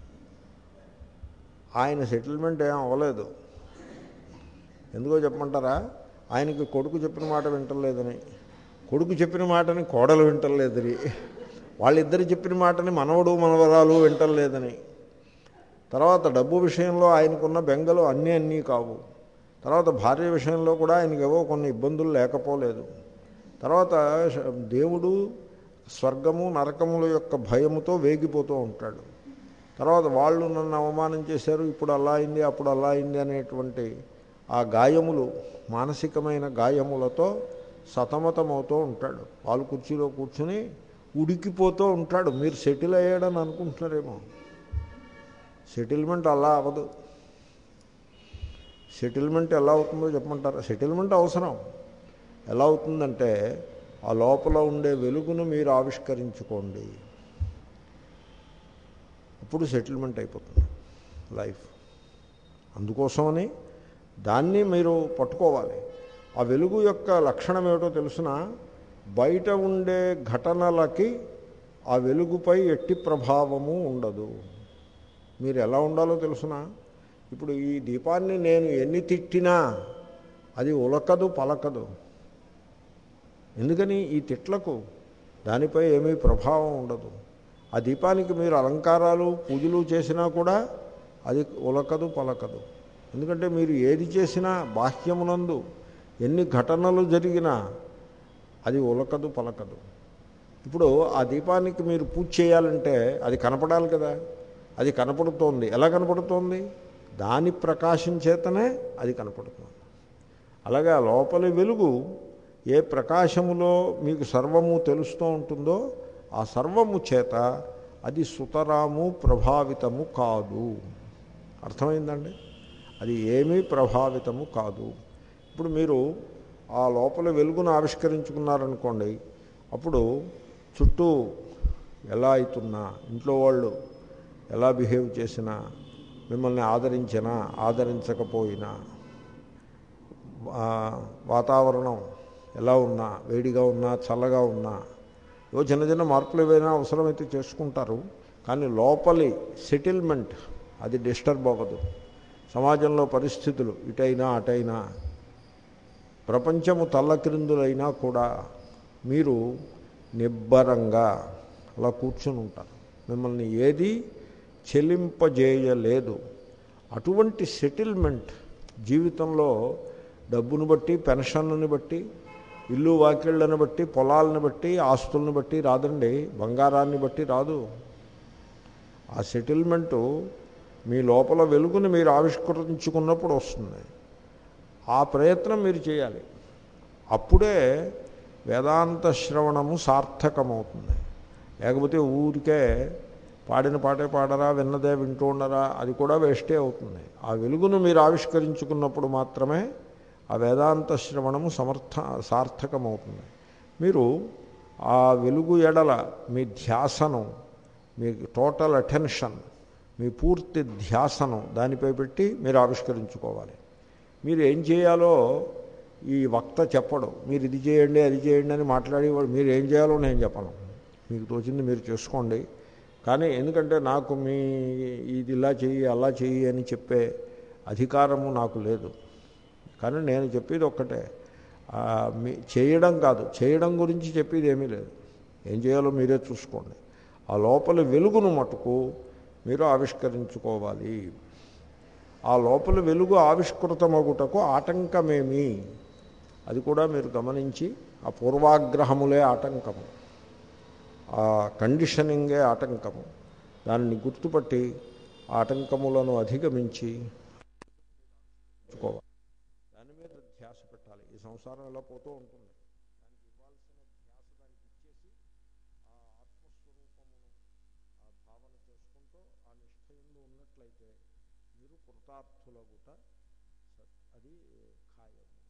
Speaker 1: ఆయన సెటిల్మెంట్ ఏం అవ్వలేదు. ఎందుకో చెప్పమంటారా? ఆయనకి కొడుకు చెప్పిన మాట వింటలేదని, కొడుకు చెప్పిన మాటని కోడలు వింటలేదని, వాళ్ళిద్దరు చెప్పిన మాటని మనవడు మనవరాలు వింటలేదని, తర్వాత డబ్బు విషయంలో ఆయనకున్న బెంగలు అన్నీ అన్నీ కావు, తర్వాత భార్య విషయంలో కూడా ఆయనకేవో కొన్ని ఇబ్బందులు లేకపోలేదు, తర్వాత దేవుడు స్వర్గము నరకముల యొక్క భయముతో వేగిపోతూ ఉంటాడు, తర్వాత వాళ్ళు నన్ను అవమానం చేశారు, ఇప్పుడు అలా అయింది అప్పుడు అలా అయింది అనేటువంటి ఆ గాయములు, మానసికమైన గాయములతో సతమతమవుతూ ఉంటాడు. వాళ్ళు కుర్చీలో కూర్చుని ఉడికిపోతూ ఉంటాడు. మీరు సెటిల్ అయ్యాడని అనుకుంటున్నారేమో. సెటిల్మెంట్ అలా అవ్వదు. సెటిల్మెంట్ ఎలా అవుతుందో చెప్పమంటారా? సెటిల్మెంట్ అవసరం. ఎలా అవుతుందంటే ఆ లోపల ఉండే వెలుగును మీరు ఆవిష్కరించుకోండి, అప్పుడు సెటిల్మెంట్ అయిపోతుంది లైఫ్. అందుకోసమని దాన్ని మీరు పట్టుకోవాలి. ఆ వెలుగు యొక్క లక్షణం ఏమిటో తెలుసిన, బయట ఉండే ఘటనలకి ఆ వెలుగుపై ఎట్టి ప్రభావము ఉండదు. మీరు ఎలా ఉండాలో తెలుసిన, ఇప్పుడు ఈ దీపాన్ని నేను ఎన్ని తిట్టినా అది ఉలకదు పలకదు. ఎందుకని? ఈ తిట్లకు దానిపై ఏమీ ప్రభావం ఉండదు. ఆ దీపానికి మీరు అలంకారాలు పూజలు చేసినా కూడా అది ఉలకదు పలకదు. ఎందుకంటే మీరు ఏది చేసినా బాహ్యమునందు ఎన్ని ఘటనలు జరిగినా అది ఉలకదు పలకదు. ఇప్పుడు ఆ దీపానికి మీరు పూజ చేయాలంటే అది కనపడాలి కదా, అది కనపడుతోంది. ఎలా కనపడుతోంది? దాని ప్రకాశం చేతనే అది కనపడుతుంది. అలాగే ఆ లోపలి వెలుగు ఏ ప్రకాశములో మీకు సర్వము తెలుస్తూ ఉంటుందో ఆ సర్వము చేత అది సుతరాము ప్రభావితము కాదు. అర్థమైందండి? అది ఏమీ ప్రభావితము కాదు. ఇప్పుడు మీరు ఆ లోపల వెలుగును ఆవిష్కరించుకున్నారనుకోండి, అప్పుడు చుట్టూ ఎలా అవుతున్నా, ఇంట్లో వాళ్ళు ఎలా బిహేవ్ చేసినా, మిమ్మల్ని ఆదరించినా ఆదరించకపోయినా, వాతావరణం ఎలా ఉన్నా, వేడిగా ఉన్నా చల్లగా ఉన్నా, ఏవో చిన్న చిన్న మార్పులు ఏవైనా అవసరమైతే చేసుకుంటారు. కానీ లోపలి సెటిల్మెంట్ అది డిస్టర్బ్ అవ్వదు. సమాజంలో పరిస్థితులు ఇటైనా అటైనా, ప్రపంచము తల్లక్రిందులైనా కూడా మీరు నిబ్బరంగా అలా కూర్చొని ఉంటారు. మిమ్మల్ని ఏది చెలింపజేయలేదు. అటువంటి సెటిల్మెంట్ జీవితంలో డబ్బును బట్టి, పెన్షన్లను బట్టి, ఇల్లు వాకిళ్ళను బట్టి, పొలాలను బట్టి, ఆస్తులను బట్టి రాదండి, బంగారాన్ని బట్టి రాదు. ఆ సెటిల్మెంటు మీ లోపల వెలుగుని మీరు ఆవిష్కరించుకున్నప్పుడు వస్తుంది. ఆ ప్రయత్నం మీరు చేయాలి. అప్పుడే వేదాంత శ్రవణము సార్థకమవుతుంది. లేకపోతే ఊరికే పాడిన పాటే పాడరా, విన్నదే వింటూ ఉండరా, అది కూడా వేస్టే అవుతుంది. ఆ వెలుగును మీరు ఆవిష్కరించుకున్నప్పుడు మాత్రమే ఆ వేదాంత శ్రవణము సమర్థ సార్థకమవుతుంది. మీరు ఆ వెలుగు ఎడల మీ ధ్యాసను, మీ టోటల్ అటెన్షన్, మీ పూర్తి ధ్యాసను దానిపై పెట్టి మీరు ఆవిష్కరించుకోవాలి. మీరు ఏం చేయాలో ఈ వక్త చెప్పడు. మీరు ఇది చేయండి అది చేయండి అని మాట్లాడేవాడు. మీరు ఏం చేయాలో నేను చెప్పను. మీకు తోచింది మీరు చేసుకోండి. కానీ ఎందుకంటే నాకు మీ ఇది ఇలా చెయ్యి అలా చెయ్యి అని చెప్పే అధికారము నాకు లేదు. కానీ నేను చెప్పేది ఒక్కటే, ఆ, మీ చేయడం కాదు, చేయడం గురించి చెప్పేది ఏమీ లేదు. ఏం చేయాలో మీరే చూసుకోండి. ఆ లోపల వెలుగును మటుకు మీరు ఆవిష్కరించుకోవాలి. ఆ లోపల వెలుగు ఆవిష్కృతమగుటకు ఆటంకమేమి, అది కూడా మీరు గమనించి, ఆ పూర్వాగ్రహములే ఆటంకము, ఆ కండిషనింగే ఆటంకము, దానిని గుర్తుపట్టి ఆటంకములను అధిగమించి ఉంచుకోవాలి. దాని మీద ధ్యాస పెట్టాలి. ఈ సంసారం ఎలా పోతూ ఉంటుంది, దానికి ఇవ్వాల్సిన ధ్యాస దానికి ఇచ్చేసి ఆ ఆత్మస్వరూపమును ఆ భావన చేసుకుంటూ ఆ నిష్ఠయంలో ఉన్నట్లయితే మీరు కృతార్థులగుట సత్ అది ఖాయము.